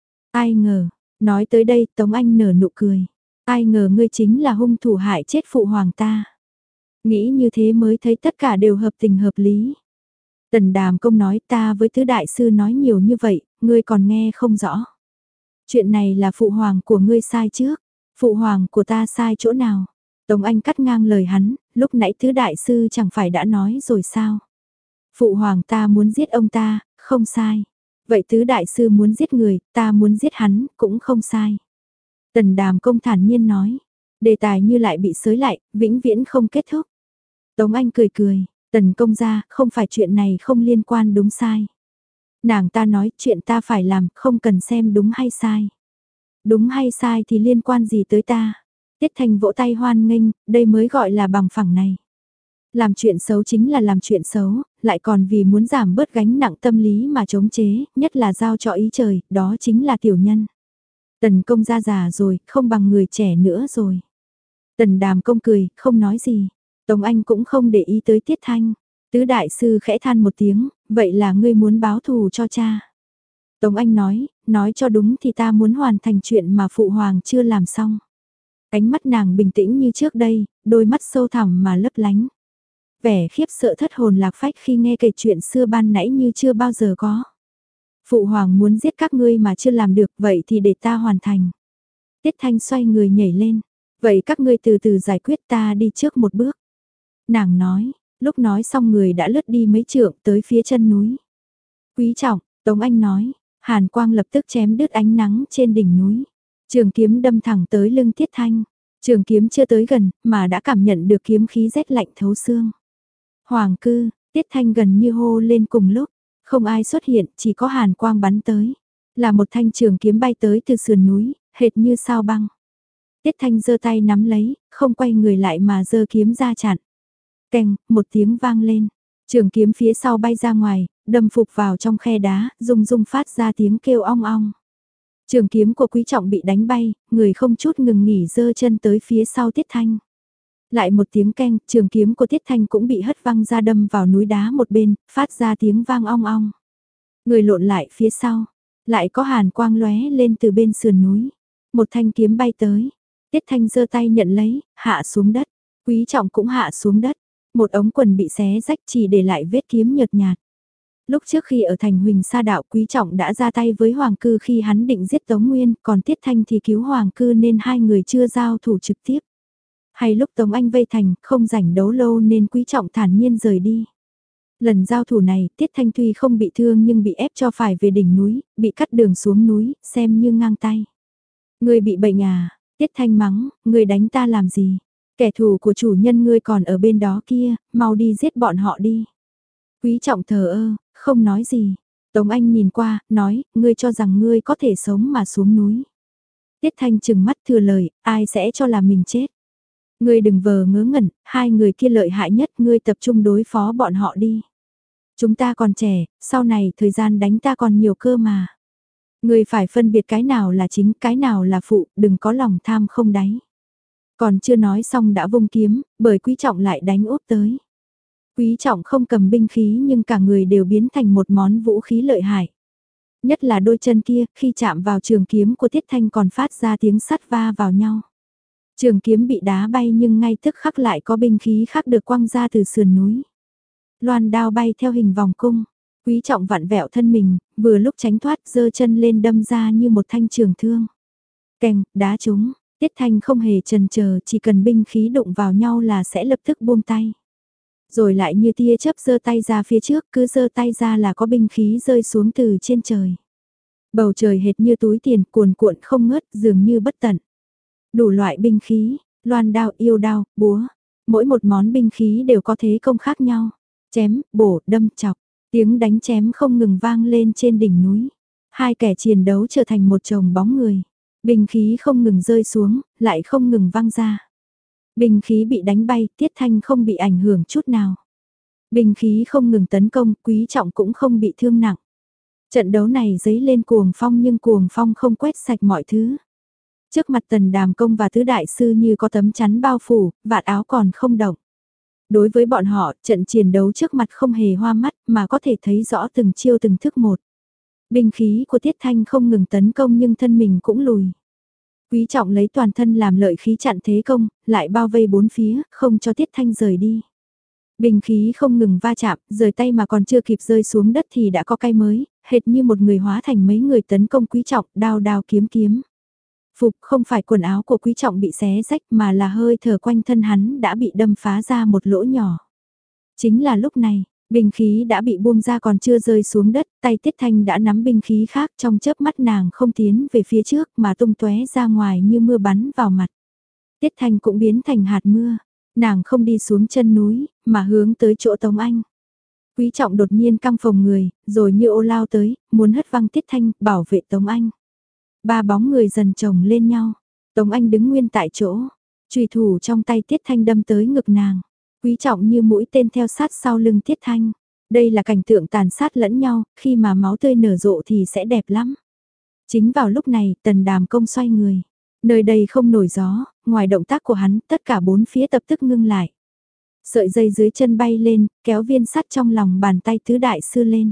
Ai ngờ, nói tới đây Tống Anh nở nụ cười, ai ngờ ngươi chính là hung thủ hại chết phụ hoàng ta. Nghĩ như thế mới thấy tất cả đều hợp tình hợp lý. Tần Đàm Công nói ta với tứ đại sư nói nhiều như vậy, ngươi còn nghe không rõ. Chuyện này là phụ hoàng của ngươi sai trước, phụ hoàng của ta sai chỗ nào? Tống Anh cắt ngang lời hắn, lúc nãy tứ đại sư chẳng phải đã nói rồi sao? Phụ hoàng ta muốn giết ông ta, không sai. Vậy tứ đại sư muốn giết người, ta muốn giết hắn, cũng không sai. Tần Đàm Công thản nhiên nói, đề tài như lại bị xới lại, vĩnh viễn không kết thúc. Tống Anh cười cười, Tần công gia, không phải chuyện này không liên quan đúng sai. Nàng ta nói chuyện ta phải làm, không cần xem đúng hay sai. Đúng hay sai thì liên quan gì tới ta. Tiết Thanh vỗ tay hoan nghênh, đây mới gọi là bằng phẳng này. Làm chuyện xấu chính là làm chuyện xấu, lại còn vì muốn giảm bớt gánh nặng tâm lý mà chống chế, nhất là giao cho ý trời, đó chính là tiểu nhân. Tần công gia già rồi, không bằng người trẻ nữa rồi. Tần Đàm Công cười, không nói gì. Tống Anh cũng không để ý tới Tiết Thanh. Tứ đại sư khẽ than một tiếng, vậy là ngươi muốn báo thù cho cha. Tống Anh nói, nói cho đúng thì ta muốn hoàn thành chuyện mà phụ hoàng chưa làm xong. Ánh mắt nàng bình tĩnh như trước đây, đôi mắt sâu thẳm mà lấp lánh. Vẻ khiếp sợ thất hồn lạc phách khi nghe kể chuyện xưa ban nãy như chưa bao giờ có. Phụ hoàng muốn giết các ngươi mà chưa làm được, vậy thì để ta hoàn thành. Tiết Thanh xoay người nhảy lên, vậy các ngươi từ từ giải quyết, ta đi trước một bước. Nàng nói, lúc nói xong người đã lướt đi mấy trượng tới phía chân núi. Quý trọng, Tống Anh nói, hàn quang lập tức chém đứt ánh nắng trên đỉnh núi. Trường kiếm đâm thẳng tới lưng Tiết Thanh. Trường kiếm chưa tới gần, mà đã cảm nhận được kiếm khí rét lạnh thấu xương. Hoàng cư, Tiết Thanh gần như hô lên cùng lúc. Không ai xuất hiện, chỉ có hàn quang bắn tới. Là một thanh trường kiếm bay tới từ sườn núi, hệt như sao băng. Tiết Thanh giơ tay nắm lấy, không quay người lại mà giơ kiếm ra chặn. Keng, một tiếng vang lên. Trường kiếm phía sau bay ra ngoài, đâm phục vào trong khe đá, rung rung phát ra tiếng kêu ong ong. Trường kiếm của Quý Trọng bị đánh bay, người không chút ngừng nghỉ giơ chân tới phía sau Tiết Thanh. Lại một tiếng keng, trường kiếm của Tiết Thanh cũng bị hất văng ra đâm vào núi đá một bên, phát ra tiếng vang ong ong. Người lộn lại phía sau, lại có hàn quang lóe lên từ bên sườn núi. Một thanh kiếm bay tới, Tiết Thanh giơ tay nhận lấy, hạ xuống đất. Quý Trọng cũng hạ xuống đất. Một ống quần bị xé rách chỉ để lại vết kiếm nhợt nhạt. Lúc trước khi ở thành Huỳnh Sa Đạo, Quý Trọng đã ra tay với Hoàng Cư khi hắn định giết Tống Nguyên, còn Tiết Thanh thì cứu Hoàng Cư nên hai người chưa giao thủ trực tiếp. Hay lúc Tống Anh vây thành, không rảnh đấu lâu nên Quý Trọng thản nhiên rời đi. Lần giao thủ này, Tiết Thanh tuy không bị thương nhưng bị ép cho phải về đỉnh núi, bị cắt đường xuống núi, xem như ngang tay. Người bị bệnh à? Tiết Thanh mắng, người đánh ta làm gì? Kẻ thù của chủ nhân ngươi còn ở bên đó kia, mau đi giết bọn họ đi. Quý Trọng thờ ơ, không nói gì. Tống Anh nhìn qua, nói, ngươi cho rằng ngươi có thể sống mà xuống núi. Tiết Thanh trừng mắt thừa lời, ai sẽ cho là mình chết. Ngươi đừng vờ ngớ ngẩn, hai người kia lợi hại nhất, ngươi tập trung đối phó bọn họ đi. Chúng ta còn trẻ, sau này thời gian đánh ta còn nhiều cơ mà. Ngươi phải phân biệt cái nào là chính, cái nào là phụ, đừng có lòng tham không đáy. Còn chưa nói xong đã vung kiếm, bởi Quý Trọng lại đánh úp tới. Quý Trọng không cầm binh khí nhưng cả người đều biến thành một món vũ khí lợi hại. Nhất là đôi chân kia, khi chạm vào trường kiếm của Tiết Thanh còn phát ra tiếng sắt va vào nhau. Trường kiếm bị đá bay nhưng ngay tức khắc lại có binh khí khác được quăng ra từ sườn núi. Loan đao bay theo hình vòng cung, Quý Trọng vặn vẹo thân mình, vừa lúc tránh thoát giơ chân lên đâm ra như một thanh trường thương. Kèng, đá trúng, Tiết Thanh không hề chần chờ, chỉ cần binh khí đụng vào nhau là sẽ lập tức buông tay. Rồi lại như tia chớp giơ tay ra phía trước, cứ giơ tay ra là có binh khí rơi xuống từ trên trời. Bầu trời hệt như túi tiền cuồn cuộn không ngớt, dường như bất tận. Đủ loại binh khí, loan đao, yêu đao, búa, mỗi một món binh khí đều có thế công khác nhau. Chém, bổ, đâm, chọc, tiếng đánh chém không ngừng vang lên trên đỉnh núi. Hai kẻ chiến đấu trở thành một chồng bóng người. Binh khí không ngừng rơi xuống, lại không ngừng vang ra. Binh khí bị đánh bay, Tiết Thanh không bị ảnh hưởng chút nào. Binh khí không ngừng tấn công, Quý Trọng cũng không bị thương nặng. Trận đấu này dấy lên cuồng phong nhưng cuồng phong không quét sạch mọi thứ. Trước mặt Tần Đàm Công và Tứ Đại Sư như có tấm chắn bao phủ, vạt áo còn không động. Đối với bọn họ, trận chiến đấu trước mặt không hề hoa mắt mà có thể thấy rõ từng chiêu từng thức một. Binh khí của Tiết Thanh không ngừng tấn công nhưng thân mình cũng lùi. Quý Trọng lấy toàn thân làm lợi khí chặn thế công, lại bao vây bốn phía, không cho Tiết Thanh rời đi. Binh khí không ngừng va chạm, rời tay mà còn chưa kịp rơi xuống đất thì đã có cái mới, hệt như một người hóa thành mấy người tấn công Quý Trọng, đao đao kiếm kiếm. Phục không phải quần áo của Quý Trọng bị xé rách mà là hơi thở quanh thân hắn đã bị đâm phá ra một lỗ nhỏ. Chính là lúc này, binh khí đã bị buông ra còn chưa rơi xuống đất, tay Tiết Thanh đã nắm binh khí khác trong chớp mắt nàng không tiến về phía trước mà tung tóe ra ngoài như mưa bắn vào mặt. Tiết Thanh cũng biến thành hạt mưa, nàng không đi xuống chân núi, mà hướng tới chỗ Tống Anh. Quý Trọng đột nhiên căng phồng người, rồi như ô lao tới, muốn hất văng Tiết Thanh, bảo vệ Tống Anh. Ba bóng người dần chồng lên nhau, Tống Anh đứng nguyên tại chỗ, chùy thủ trong tay Tiết Thanh đâm tới ngực nàng. Quý Trọng như mũi tên theo sát sau lưng Tiết Thanh. Đây là cảnh tượng tàn sát lẫn nhau, khi mà máu tươi nở rộ thì sẽ đẹp lắm. Chính vào lúc này, Tần Đàm Công xoay người. Nơi đây không nổi gió, ngoài động tác của hắn, tất cả bốn phía tập tức ngưng lại. Sợi dây dưới chân bay lên, kéo viên sắt trong lòng bàn tay Tứ Đại Sư lên.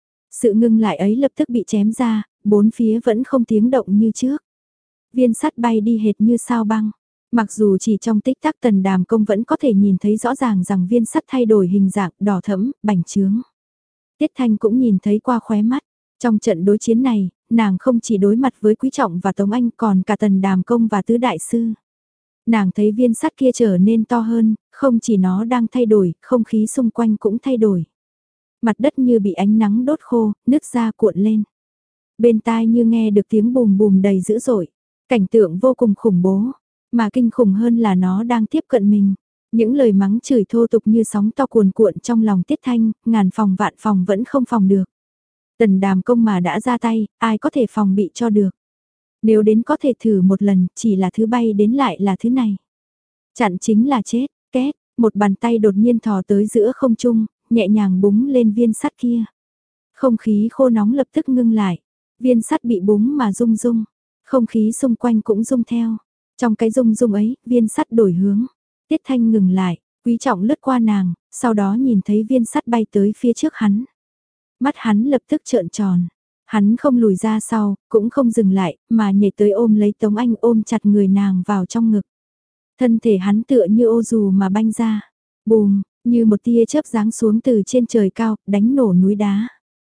Sự ngưng lại ấy lập tức bị chém ra, bốn phía vẫn không tiếng động như trước. Viên sắt bay đi hệt như sao băng. Mặc dù chỉ trong tích tắc Tần Đàm Công vẫn có thể nhìn thấy rõ ràng rằng viên sắt thay đổi hình dạng đỏ thẫm, bành trướng. Tiết Thanh cũng nhìn thấy qua khóe mắt. Trong trận đối chiến này, nàng không chỉ đối mặt với Quý Trọng và Tống Anh còn cả Tần Đàm Công và Tứ Đại Sư. Nàng thấy viên sắt kia trở nên to hơn, không chỉ nó đang thay đổi, không khí xung quanh cũng thay đổi. Mặt đất như bị ánh nắng đốt khô, nứt ra cuộn lên. Bên tai như nghe được tiếng bùm bùm đầy dữ dội. Cảnh tượng vô cùng khủng bố. Mà kinh khủng hơn là nó đang tiếp cận mình. Những lời mắng chửi thô tục như sóng to cuồn cuộn trong lòng Tiết Thanh, ngàn phòng vạn phòng vẫn không phòng được. Tần Đàm Công mà đã ra tay, ai có thể phòng bị cho được. Nếu đến có thể thử một lần, chỉ là thứ bay đến lại là thứ này. Chặn chính là chết, két, một bàn tay đột nhiên thò tới giữa không trung, nhẹ nhàng búng lên viên sắt kia. Không khí khô nóng lập tức ngưng lại, viên sắt bị búng mà rung rung, không khí xung quanh cũng rung theo. Trong cái rung rung ấy, viên sắt đổi hướng. Tiết Thanh ngừng lại, Quý Trọng lướt qua nàng, sau đó nhìn thấy viên sắt bay tới phía trước hắn. Mắt hắn lập tức trợn tròn. Hắn không lùi ra sau, cũng không dừng lại, mà nhảy tới ôm lấy Tống Anh ôm chặt người nàng vào trong ngực. Thân thể hắn tựa như ô dù mà banh ra. Bùm, như một tia chớp giáng xuống từ trên trời cao, đánh nổ núi đá.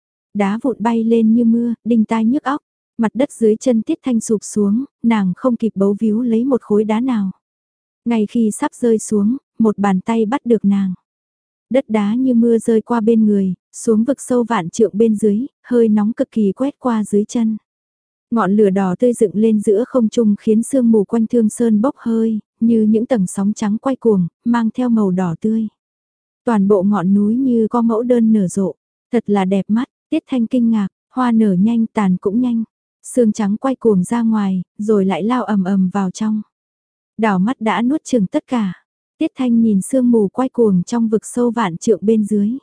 Đá vụn bay lên như mưa, đinh tai nhức óc. Mặt đất dưới chân Tiết Thanh sụp xuống, nàng không kịp bấu víu lấy một khối đá nào. Ngay khi sắp rơi xuống, một bàn tay bắt được nàng. Đất đá như mưa rơi qua bên người, xuống vực sâu vạn trượng bên dưới, hơi nóng cực kỳ quét qua dưới chân. Ngọn lửa đỏ tươi dựng lên giữa không trung khiến sương mù quanh Thương Sơn bốc hơi, như những tầng sóng trắng quay cuồng, mang theo màu đỏ tươi. Toàn bộ ngọn núi như có mẫu đơn nở rộ, thật là đẹp mắt. Tiết Thanh kinh ngạc, hoa nở nhanh tàn cũng nhanh. Sương trắng quay cuồng ra ngoài, rồi lại lao ầm ầm vào trong. Đảo mắt đã nuốt chửng tất cả. Tiết Thanh nhìn sương mù quay cuồng trong vực sâu vạn trượng bên dưới.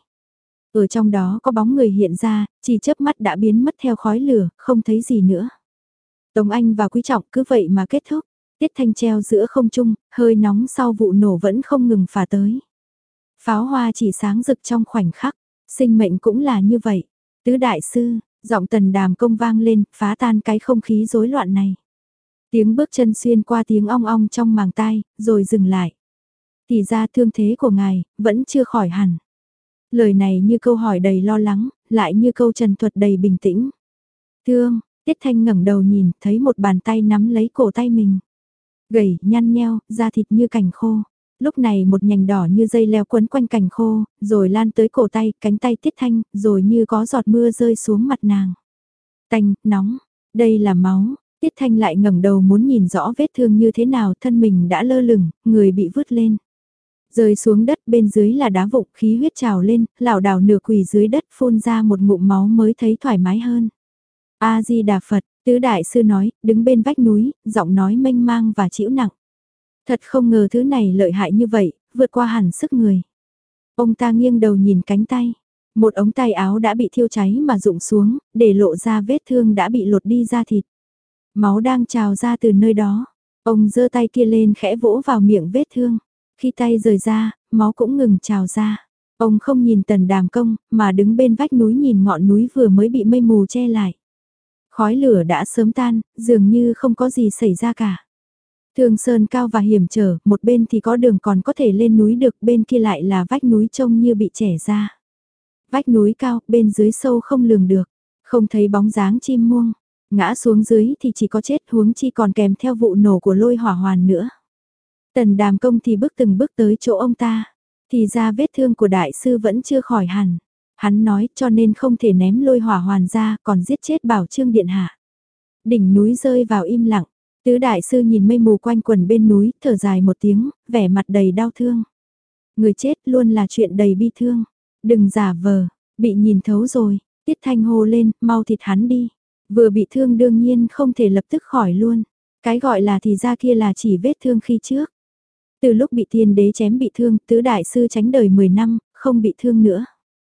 Ở trong đó có bóng người hiện ra, chỉ chớp mắt đã biến mất theo khói lửa, không thấy gì nữa. Tống Anh và Quý Trọng cứ vậy mà kết thúc. Tiết Thanh treo giữa không trung, hơi nóng sau vụ nổ vẫn không ngừng phả tới. Pháo hoa chỉ sáng rực trong khoảnh khắc, sinh mệnh cũng là như vậy. Tứ Đại Sư, giọng Tần Đàm Công vang lên, phá tan cái không khí rối loạn này. Tiếng bước chân xuyên qua tiếng ong ong trong màng tai, rồi dừng lại. Thì ra thương thế của ngài, vẫn chưa khỏi hẳn. Lời này như câu hỏi đầy lo lắng, lại như câu trần thuật đầy bình tĩnh. Thương, Tiết Thanh ngẩng đầu nhìn, thấy một bàn tay nắm lấy cổ tay mình. Gầy, nhăn nheo, da thịt như cành khô. Lúc này một nhành đỏ như dây leo quấn quanh cành khô, rồi lan tới cổ tay, cánh tay Tiết Thanh, rồi như có giọt mưa rơi xuống mặt nàng. Tanh, nóng, đây là máu. Tiết Thanh lại ngẩng đầu muốn nhìn rõ vết thương như thế nào, thân mình đã lơ lửng, người bị vứt lên. Rơi xuống đất, bên dưới là đá vụn, khí huyết trào lên, lảo đảo nửa quỳ dưới đất, phun ra một ngụm máu mới thấy thoải mái hơn. A Di Đà Phật, tứ đại sư nói, đứng bên vách núi, giọng nói mênh mang và chịu nặng. Thật không ngờ thứ này lợi hại như vậy, vượt qua hẳn sức người. Ông ta nghiêng đầu nhìn cánh tay, một ống tay áo đã bị thiêu cháy mà rụng xuống, để lộ ra vết thương đã bị lột đi da thịt. Máu đang trào ra từ nơi đó. Ông giơ tay kia lên khẽ vỗ vào miệng vết thương. Khi tay rời ra, máu cũng ngừng trào ra. Ông không nhìn Tần Đàm Công, mà đứng bên vách núi nhìn ngọn núi vừa mới bị mây mù che lại. Khói lửa đã sớm tan, dường như không có gì xảy ra cả. Thương sơn cao và hiểm trở, một bên thì có đường còn có thể lên núi được, bên kia lại là vách núi trông như bị chẻ ra. Vách núi cao, bên dưới sâu không lường được, không thấy bóng dáng chim muông. Ngã xuống dưới thì chỉ có chết, huống chi còn kèm theo vụ nổ của lôi hỏa hoàn nữa. Tần Đàm Công thì bước từng bước tới chỗ ông ta, thì ra vết thương của đại sư vẫn chưa khỏi hẳn. Hắn nói cho nên không thể ném lôi hỏa hoàn ra, còn giết chết Bảo Trương điện hạ. Đỉnh núi rơi vào im lặng, tứ đại sư nhìn mây mù quanh quần bên núi, thở dài một tiếng, vẻ mặt đầy đau thương. Người chết luôn là chuyện đầy bi thương, đừng giả vờ, bị nhìn thấu rồi, Tiết Thanh hô lên, mau thịt hắn đi. Vừa bị thương đương nhiên không thể lập tức khỏi luôn. Cái gọi là thì ra kia là chỉ vết thương khi trước. Từ lúc bị tiên đế chém bị thương, tứ đại sư tránh đời mười năm, không bị thương nữa.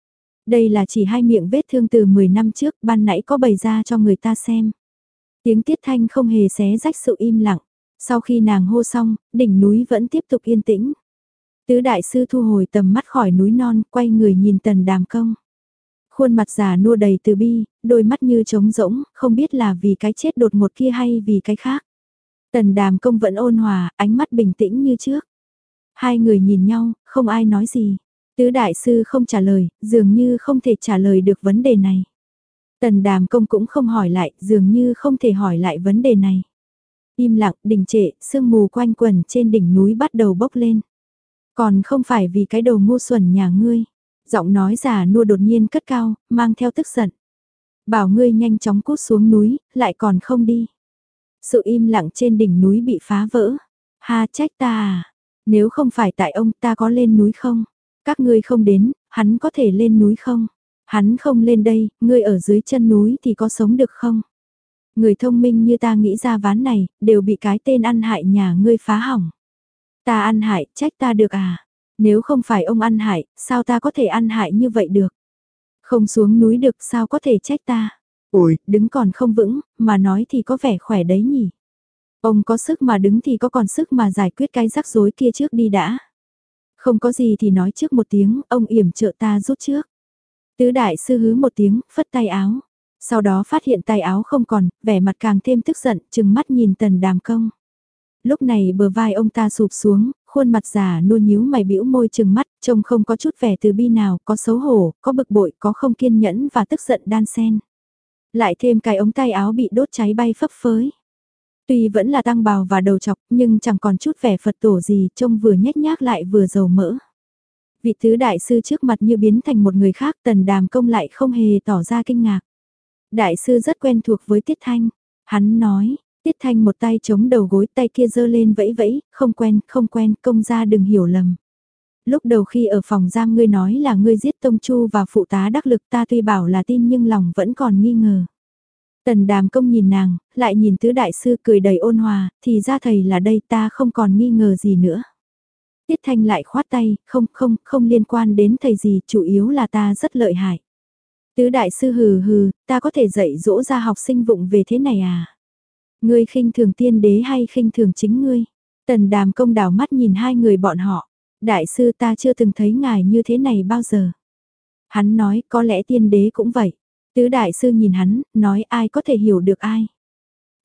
Đây là chỉ hai miệng vết thương từ mười năm trước, ban nãy có bày ra cho người ta xem. Tiếng Tiết Thanh không hề xé rách sự im lặng. Sau khi nàng hô xong, đỉnh núi vẫn tiếp tục yên tĩnh. Tứ đại sư thu hồi tầm mắt khỏi núi non, quay người nhìn Tần Đàm Công. Khuôn mặt già nua đầy từ bi, đôi mắt như trống rỗng, không biết là vì cái chết đột ngột kia hay vì cái khác. Tần Đàm Công vẫn ôn hòa, ánh mắt bình tĩnh như trước. Hai người nhìn nhau, không ai nói gì. Tứ đại sư không trả lời, dường như không thể trả lời được vấn đề này. Tần Đàm Công cũng không hỏi lại, dường như không thể hỏi lại vấn đề này. Im lặng, đình trệ, sương mù quanh quần trên đỉnh núi bắt đầu bốc lên. Còn không phải vì cái đầu ngu xuẩn nhà ngươi. Giọng nói già nua đột nhiên cất cao, mang theo tức giận. Bảo ngươi nhanh chóng cút xuống núi, lại còn không đi. Sự im lặng trên đỉnh núi bị phá vỡ. Ha trách ta à, nếu không phải tại ông ta có lên núi không? Các ngươi không đến, hắn có thể lên núi không? Hắn không lên đây, ngươi ở dưới chân núi thì có sống được không? Người thông minh như ta nghĩ ra ván này, đều bị cái tên ăn hại nhà ngươi phá hỏng. Ta ăn hại, trách ta được à? Nếu không phải ông ăn hại, sao ta có thể ăn hại như vậy được? Không xuống núi được sao có thể trách ta? Ôi, đứng còn không vững, mà nói thì có vẻ khỏe đấy nhỉ? Ông có sức mà đứng thì có còn sức mà giải quyết cái rắc rối kia trước đi đã. Không có gì thì nói trước một tiếng, ông yểm trợ ta rút trước. Tứ đại sư hứ một tiếng, phất tay áo. Sau đó phát hiện tay áo không còn, vẻ mặt càng thêm tức giận, chừng mắt nhìn Tần Đàm Công. Lúc này bờ vai ông ta sụp xuống, khuôn mặt già nua nhíu mày bĩu môi chừng mắt, trông không có chút vẻ từ bi nào, có xấu hổ, có bực bội, có không kiên nhẫn và tức giận đan xen. Lại thêm cái ống tay áo bị đốt cháy bay phấp phới. Tuy vẫn là tăng bào và đầu chọc, nhưng chẳng còn chút vẻ Phật tổ gì, trông vừa nhếch nhác lại vừa dầu mỡ. Vị tứ đại sư trước mặt như biến thành một người khác, Tần Đàm Công lại không hề tỏ ra kinh ngạc. Đại sư rất quen thuộc với Tiết Thanh. Hắn nói, Tiết Thanh một tay chống đầu gối, tay kia giơ lên vẫy vẫy, không quen, không quen, công gia đừng hiểu lầm. Lúc đầu khi ở phòng giam ngươi nói là ngươi giết Tông Chu và phụ tá đắc lực, ta tuy bảo là tin nhưng lòng vẫn còn nghi ngờ. Tần Đàm Công nhìn nàng, lại nhìn tứ đại sư cười đầy ôn hòa, thì ra thầy là đây, ta không còn nghi ngờ gì nữa. Tiết Thanh lại khoát tay, không không, không liên quan đến thầy gì, chủ yếu là ta rất lợi hại. Tứ đại sư hừ hừ, ta có thể dạy dỗ ra học sinh vụng về thế này à? Ngươi khinh thường tiên đế hay khinh thường chính ngươi? Tần Đàm Công đảo mắt nhìn hai người bọn họ. Đại sư ta chưa từng thấy ngài như thế này bao giờ. Hắn nói có lẽ tiên đế cũng vậy. Tứ đại sư nhìn hắn, nói ai có thể hiểu được ai.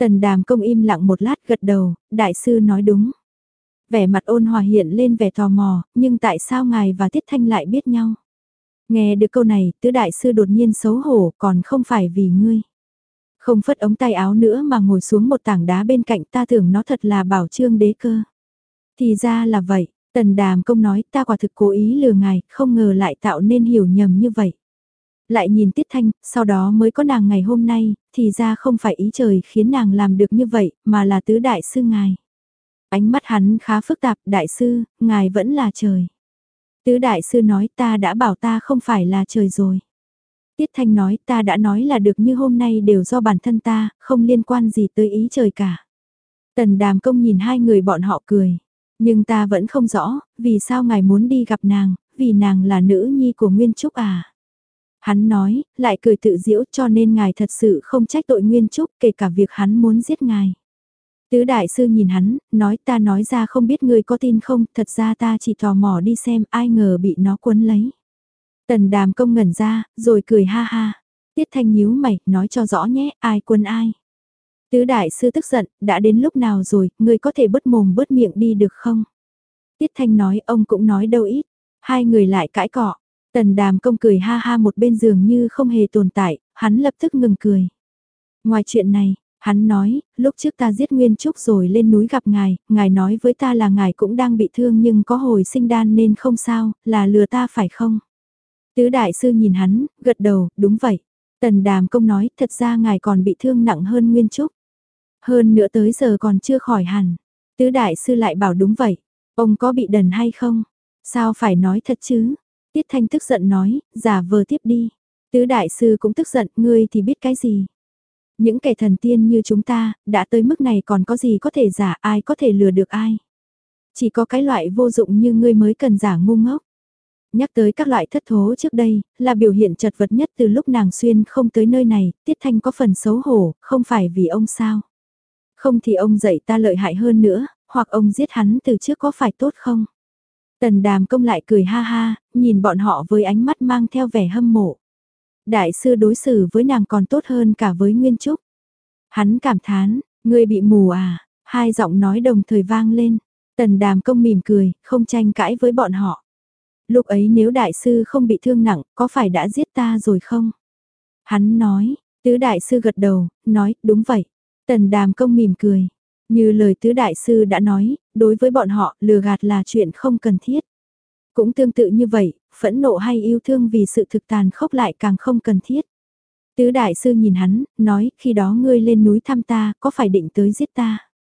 Tần Đàm Công im lặng một lát gật đầu, đại sư nói đúng. Vẻ mặt Ôn Hòa hiện lên vẻ tò mò, nhưng tại sao ngài và Tiết Thanh lại biết nhau? Nghe được câu này, tứ đại sư đột nhiên xấu hổ, còn không phải vì ngươi. Không phất ống tay áo nữa mà ngồi xuống một tảng đá bên cạnh, ta tưởng nó thật là bảo trương đế cơ. Thì ra là vậy, Tần Đàm Công nói, ta quả thực cố ý lừa ngài, không ngờ lại tạo nên hiểu nhầm như vậy. Lại nhìn Tiết Thanh, sau đó mới có nàng ngày hôm nay, thì ra không phải ý trời khiến nàng làm được như vậy, mà là tứ đại sư ngài. Ánh mắt hắn khá phức tạp, đại sư, ngài vẫn là trời. Tứ đại sư nói ta đã bảo ta không phải là trời rồi. Tiết Thanh nói ta đã nói là được như hôm nay đều do bản thân ta, không liên quan gì tới ý trời cả. Tần Đàm Công nhìn hai người bọn họ cười. Nhưng ta vẫn không rõ, vì sao ngài muốn đi gặp nàng, vì nàng là nữ nhi của Nguyên Trúc à. Hắn nói, lại cười tự giễu cho nên ngài thật sự không trách tội Nguyên Trúc kể cả việc hắn muốn giết ngài. Tứ đại sư nhìn hắn, nói ta nói ra không biết ngươi có tin không, thật ra ta chỉ tò mò đi xem ai ngờ bị nó cuốn lấy. Tần Đàm Công ngẩn ra, rồi cười ha ha. Tiết Thanh nhíu mày, nói cho rõ nhé, ai cuốn ai. Tứ đại sư tức giận, đã đến lúc nào rồi, ngươi có thể bớt mồm bớt miệng đi được không? Tiết Thanh nói, ông cũng nói đâu ít. Hai người lại cãi cọ. Tần Đàm Công cười ha ha một bên giường như không hề tồn tại, hắn lập tức ngừng cười. Ngoài chuyện này, hắn nói, lúc trước ta giết Nguyên Trúc rồi lên núi gặp ngài, ngài nói với ta là ngài cũng đang bị thương nhưng có hồi sinh đan nên không sao, là lừa ta phải không? Tứ đại sư nhìn hắn, gật đầu, đúng vậy. Tần Đàm Công nói, thật ra ngài còn bị thương nặng hơn Nguyên Trúc. Hơn nữa tới giờ còn chưa khỏi hẳn. Tứ đại sư lại bảo đúng vậy. Ông có bị đần hay không? Sao phải nói thật chứ? Tiết Thanh tức giận nói, giả vờ tiếp đi. Tứ đại sư cũng tức giận, ngươi thì biết cái gì? Những kẻ thần tiên như chúng ta, đã tới mức này còn có gì có thể giả, ai có thể lừa được ai? Chỉ có cái loại vô dụng như ngươi mới cần giả ngu ngốc. Nhắc tới các loại thất thố trước đây, là biểu hiện chật vật nhất từ lúc nàng xuyên không tới nơi này, Tiết Thanh có phần xấu hổ, không phải vì ông sao? Không thì ông dạy ta lợi hại hơn nữa, hoặc ông giết hắn từ trước có phải tốt không? Tần Đàm Công lại cười ha ha, nhìn bọn họ với ánh mắt mang theo vẻ hâm mộ. Đại sư đối xử với nàng còn tốt hơn cả với Nguyên Trúc. Hắn cảm thán, ngươi bị mù à, hai giọng nói đồng thời vang lên. Tần Đàm Công mỉm cười, không tranh cãi với bọn họ. Lúc ấy nếu đại sư không bị thương nặng, có phải đã giết ta rồi không? Hắn nói, tứ đại sư gật đầu, nói, đúng vậy. Tần Đàm Công mỉm cười. Như lời tứ đại sư đã nói, đối với bọn họ, lừa gạt là chuyện không cần thiết. Cũng tương tự như vậy, phẫn nộ hay yêu thương vì sự thực tàn khốc lại càng không cần thiết. Tứ đại sư nhìn hắn, nói, khi đó ngươi lên núi thăm ta, có phải định tới giết ta?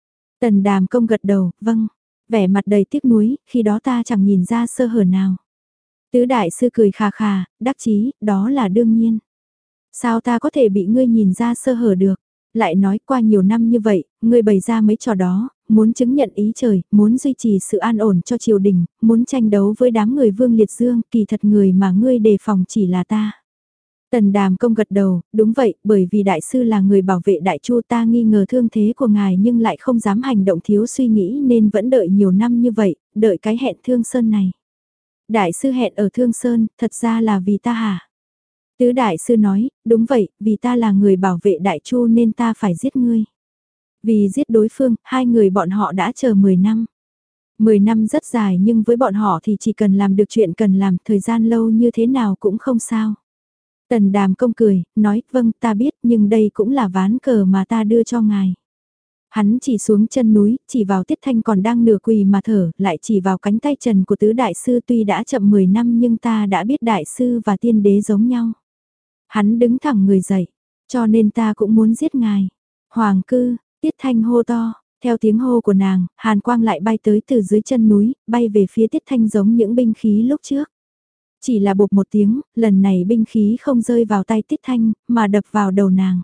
Tần Đàm Công gật đầu, vâng. Vẻ mặt đầy tiếc nuối, khi đó ta chẳng nhìn ra sơ hở nào. Tứ đại sư cười khà khà, đắc chí, đó là đương nhiên. Sao ta có thể bị ngươi nhìn ra sơ hở được? Lại nói qua nhiều năm như vậy, ngươi bày ra mấy trò đó, muốn chứng nhận ý trời, muốn duy trì sự an ổn cho triều đình, muốn tranh đấu với đám người Vương Liệt Dương, kỳ thật người mà ngươi đề phòng chỉ là ta. Tần Đàm Công gật đầu, đúng vậy, bởi vì đại sư là người bảo vệ đại chu ta nghi ngờ thương thế của ngài nhưng lại không dám hành động thiếu suy nghĩ nên vẫn đợi nhiều năm như vậy, đợi cái hẹn Thương Sơn này. Đại sư hẹn ở Thương Sơn, thật ra là vì ta hả? Tứ đại sư nói, đúng vậy, vì ta là người bảo vệ đại chu nên ta phải giết ngươi. Vì giết đối phương, hai người bọn họ đã chờ mười năm. mười năm rất dài nhưng với bọn họ thì chỉ cần làm được chuyện cần làm, thời gian lâu như thế nào cũng không sao. Tần Đàm Công cười, nói, vâng ta biết nhưng đây cũng là ván cờ mà ta đưa cho ngài. Hắn chỉ xuống chân núi, chỉ vào Tiết Thanh còn đang nửa quỳ mà thở, lại chỉ vào cánh tay trần của tứ đại sư tuy đã chậm mười năm nhưng ta đã biết đại sư và tiên đế giống nhau. Hắn đứng thẳng người dậy, cho nên ta cũng muốn giết ngài. Hoàng cư, Tiết Thanh hô to, theo tiếng hô của nàng, hàn quang lại bay tới từ dưới chân núi, bay về phía Tiết Thanh giống những binh khí lúc trước. Chỉ là bột một tiếng, lần này binh khí không rơi vào tay Tiết Thanh, mà đập vào đầu nàng.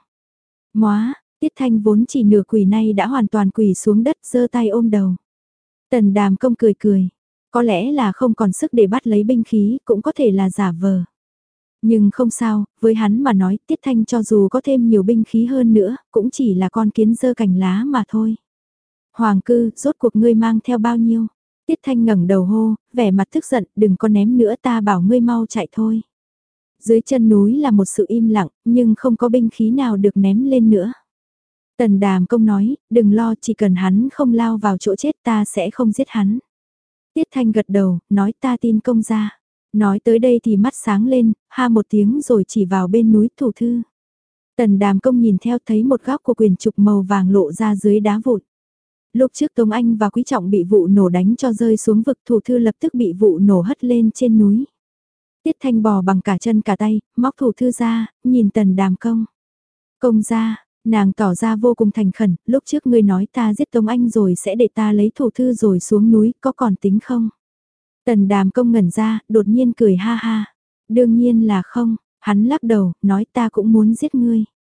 Móa, Tiết Thanh vốn chỉ nửa quỳ nay đã hoàn toàn quỳ xuống đất giơ tay ôm đầu. Tần Đàm Công cười cười, có lẽ là không còn sức để bắt lấy binh khí, cũng có thể là giả vờ. Nhưng không sao, với hắn mà nói Tiết Thanh cho dù có thêm nhiều binh khí hơn nữa, cũng chỉ là con kiến giơ cành lá mà thôi. Hoàng cư, rốt cuộc ngươi mang theo bao nhiêu? Tiết Thanh ngẩng đầu hô, vẻ mặt tức giận, đừng có ném nữa ta bảo ngươi mau chạy thôi. Dưới chân núi là một sự im lặng, nhưng không có binh khí nào được ném lên nữa. Tần Đàm Công nói, đừng lo, chỉ cần hắn không lao vào chỗ chết ta sẽ không giết hắn. Tiết Thanh gật đầu, nói ta tin công gia. Nói tới đây thì mắt sáng lên, ha một tiếng rồi chỉ vào bên núi thủ thư. Tần Đàm Công nhìn theo thấy một góc của quyển trục màu vàng lộ ra dưới đá vụn. Lúc trước Tống Anh và Quý Trọng bị vụ nổ đánh cho rơi xuống vực, thủ thư lập tức bị vụ nổ hất lên trên núi. Tiết Thanh bò bằng cả chân cả tay, móc thủ thư ra, nhìn Tần Đàm Công. Công gia, nàng tỏ ra vô cùng thành khẩn, lúc trước ngươi nói ta giết Tống Anh rồi sẽ để ta lấy thủ thư rồi xuống núi, có còn tính không? Tần Đàm Công ngẩn ra, đột nhiên cười ha ha. Đương nhiên là không, hắn lắc đầu, nói ta cũng muốn giết ngươi.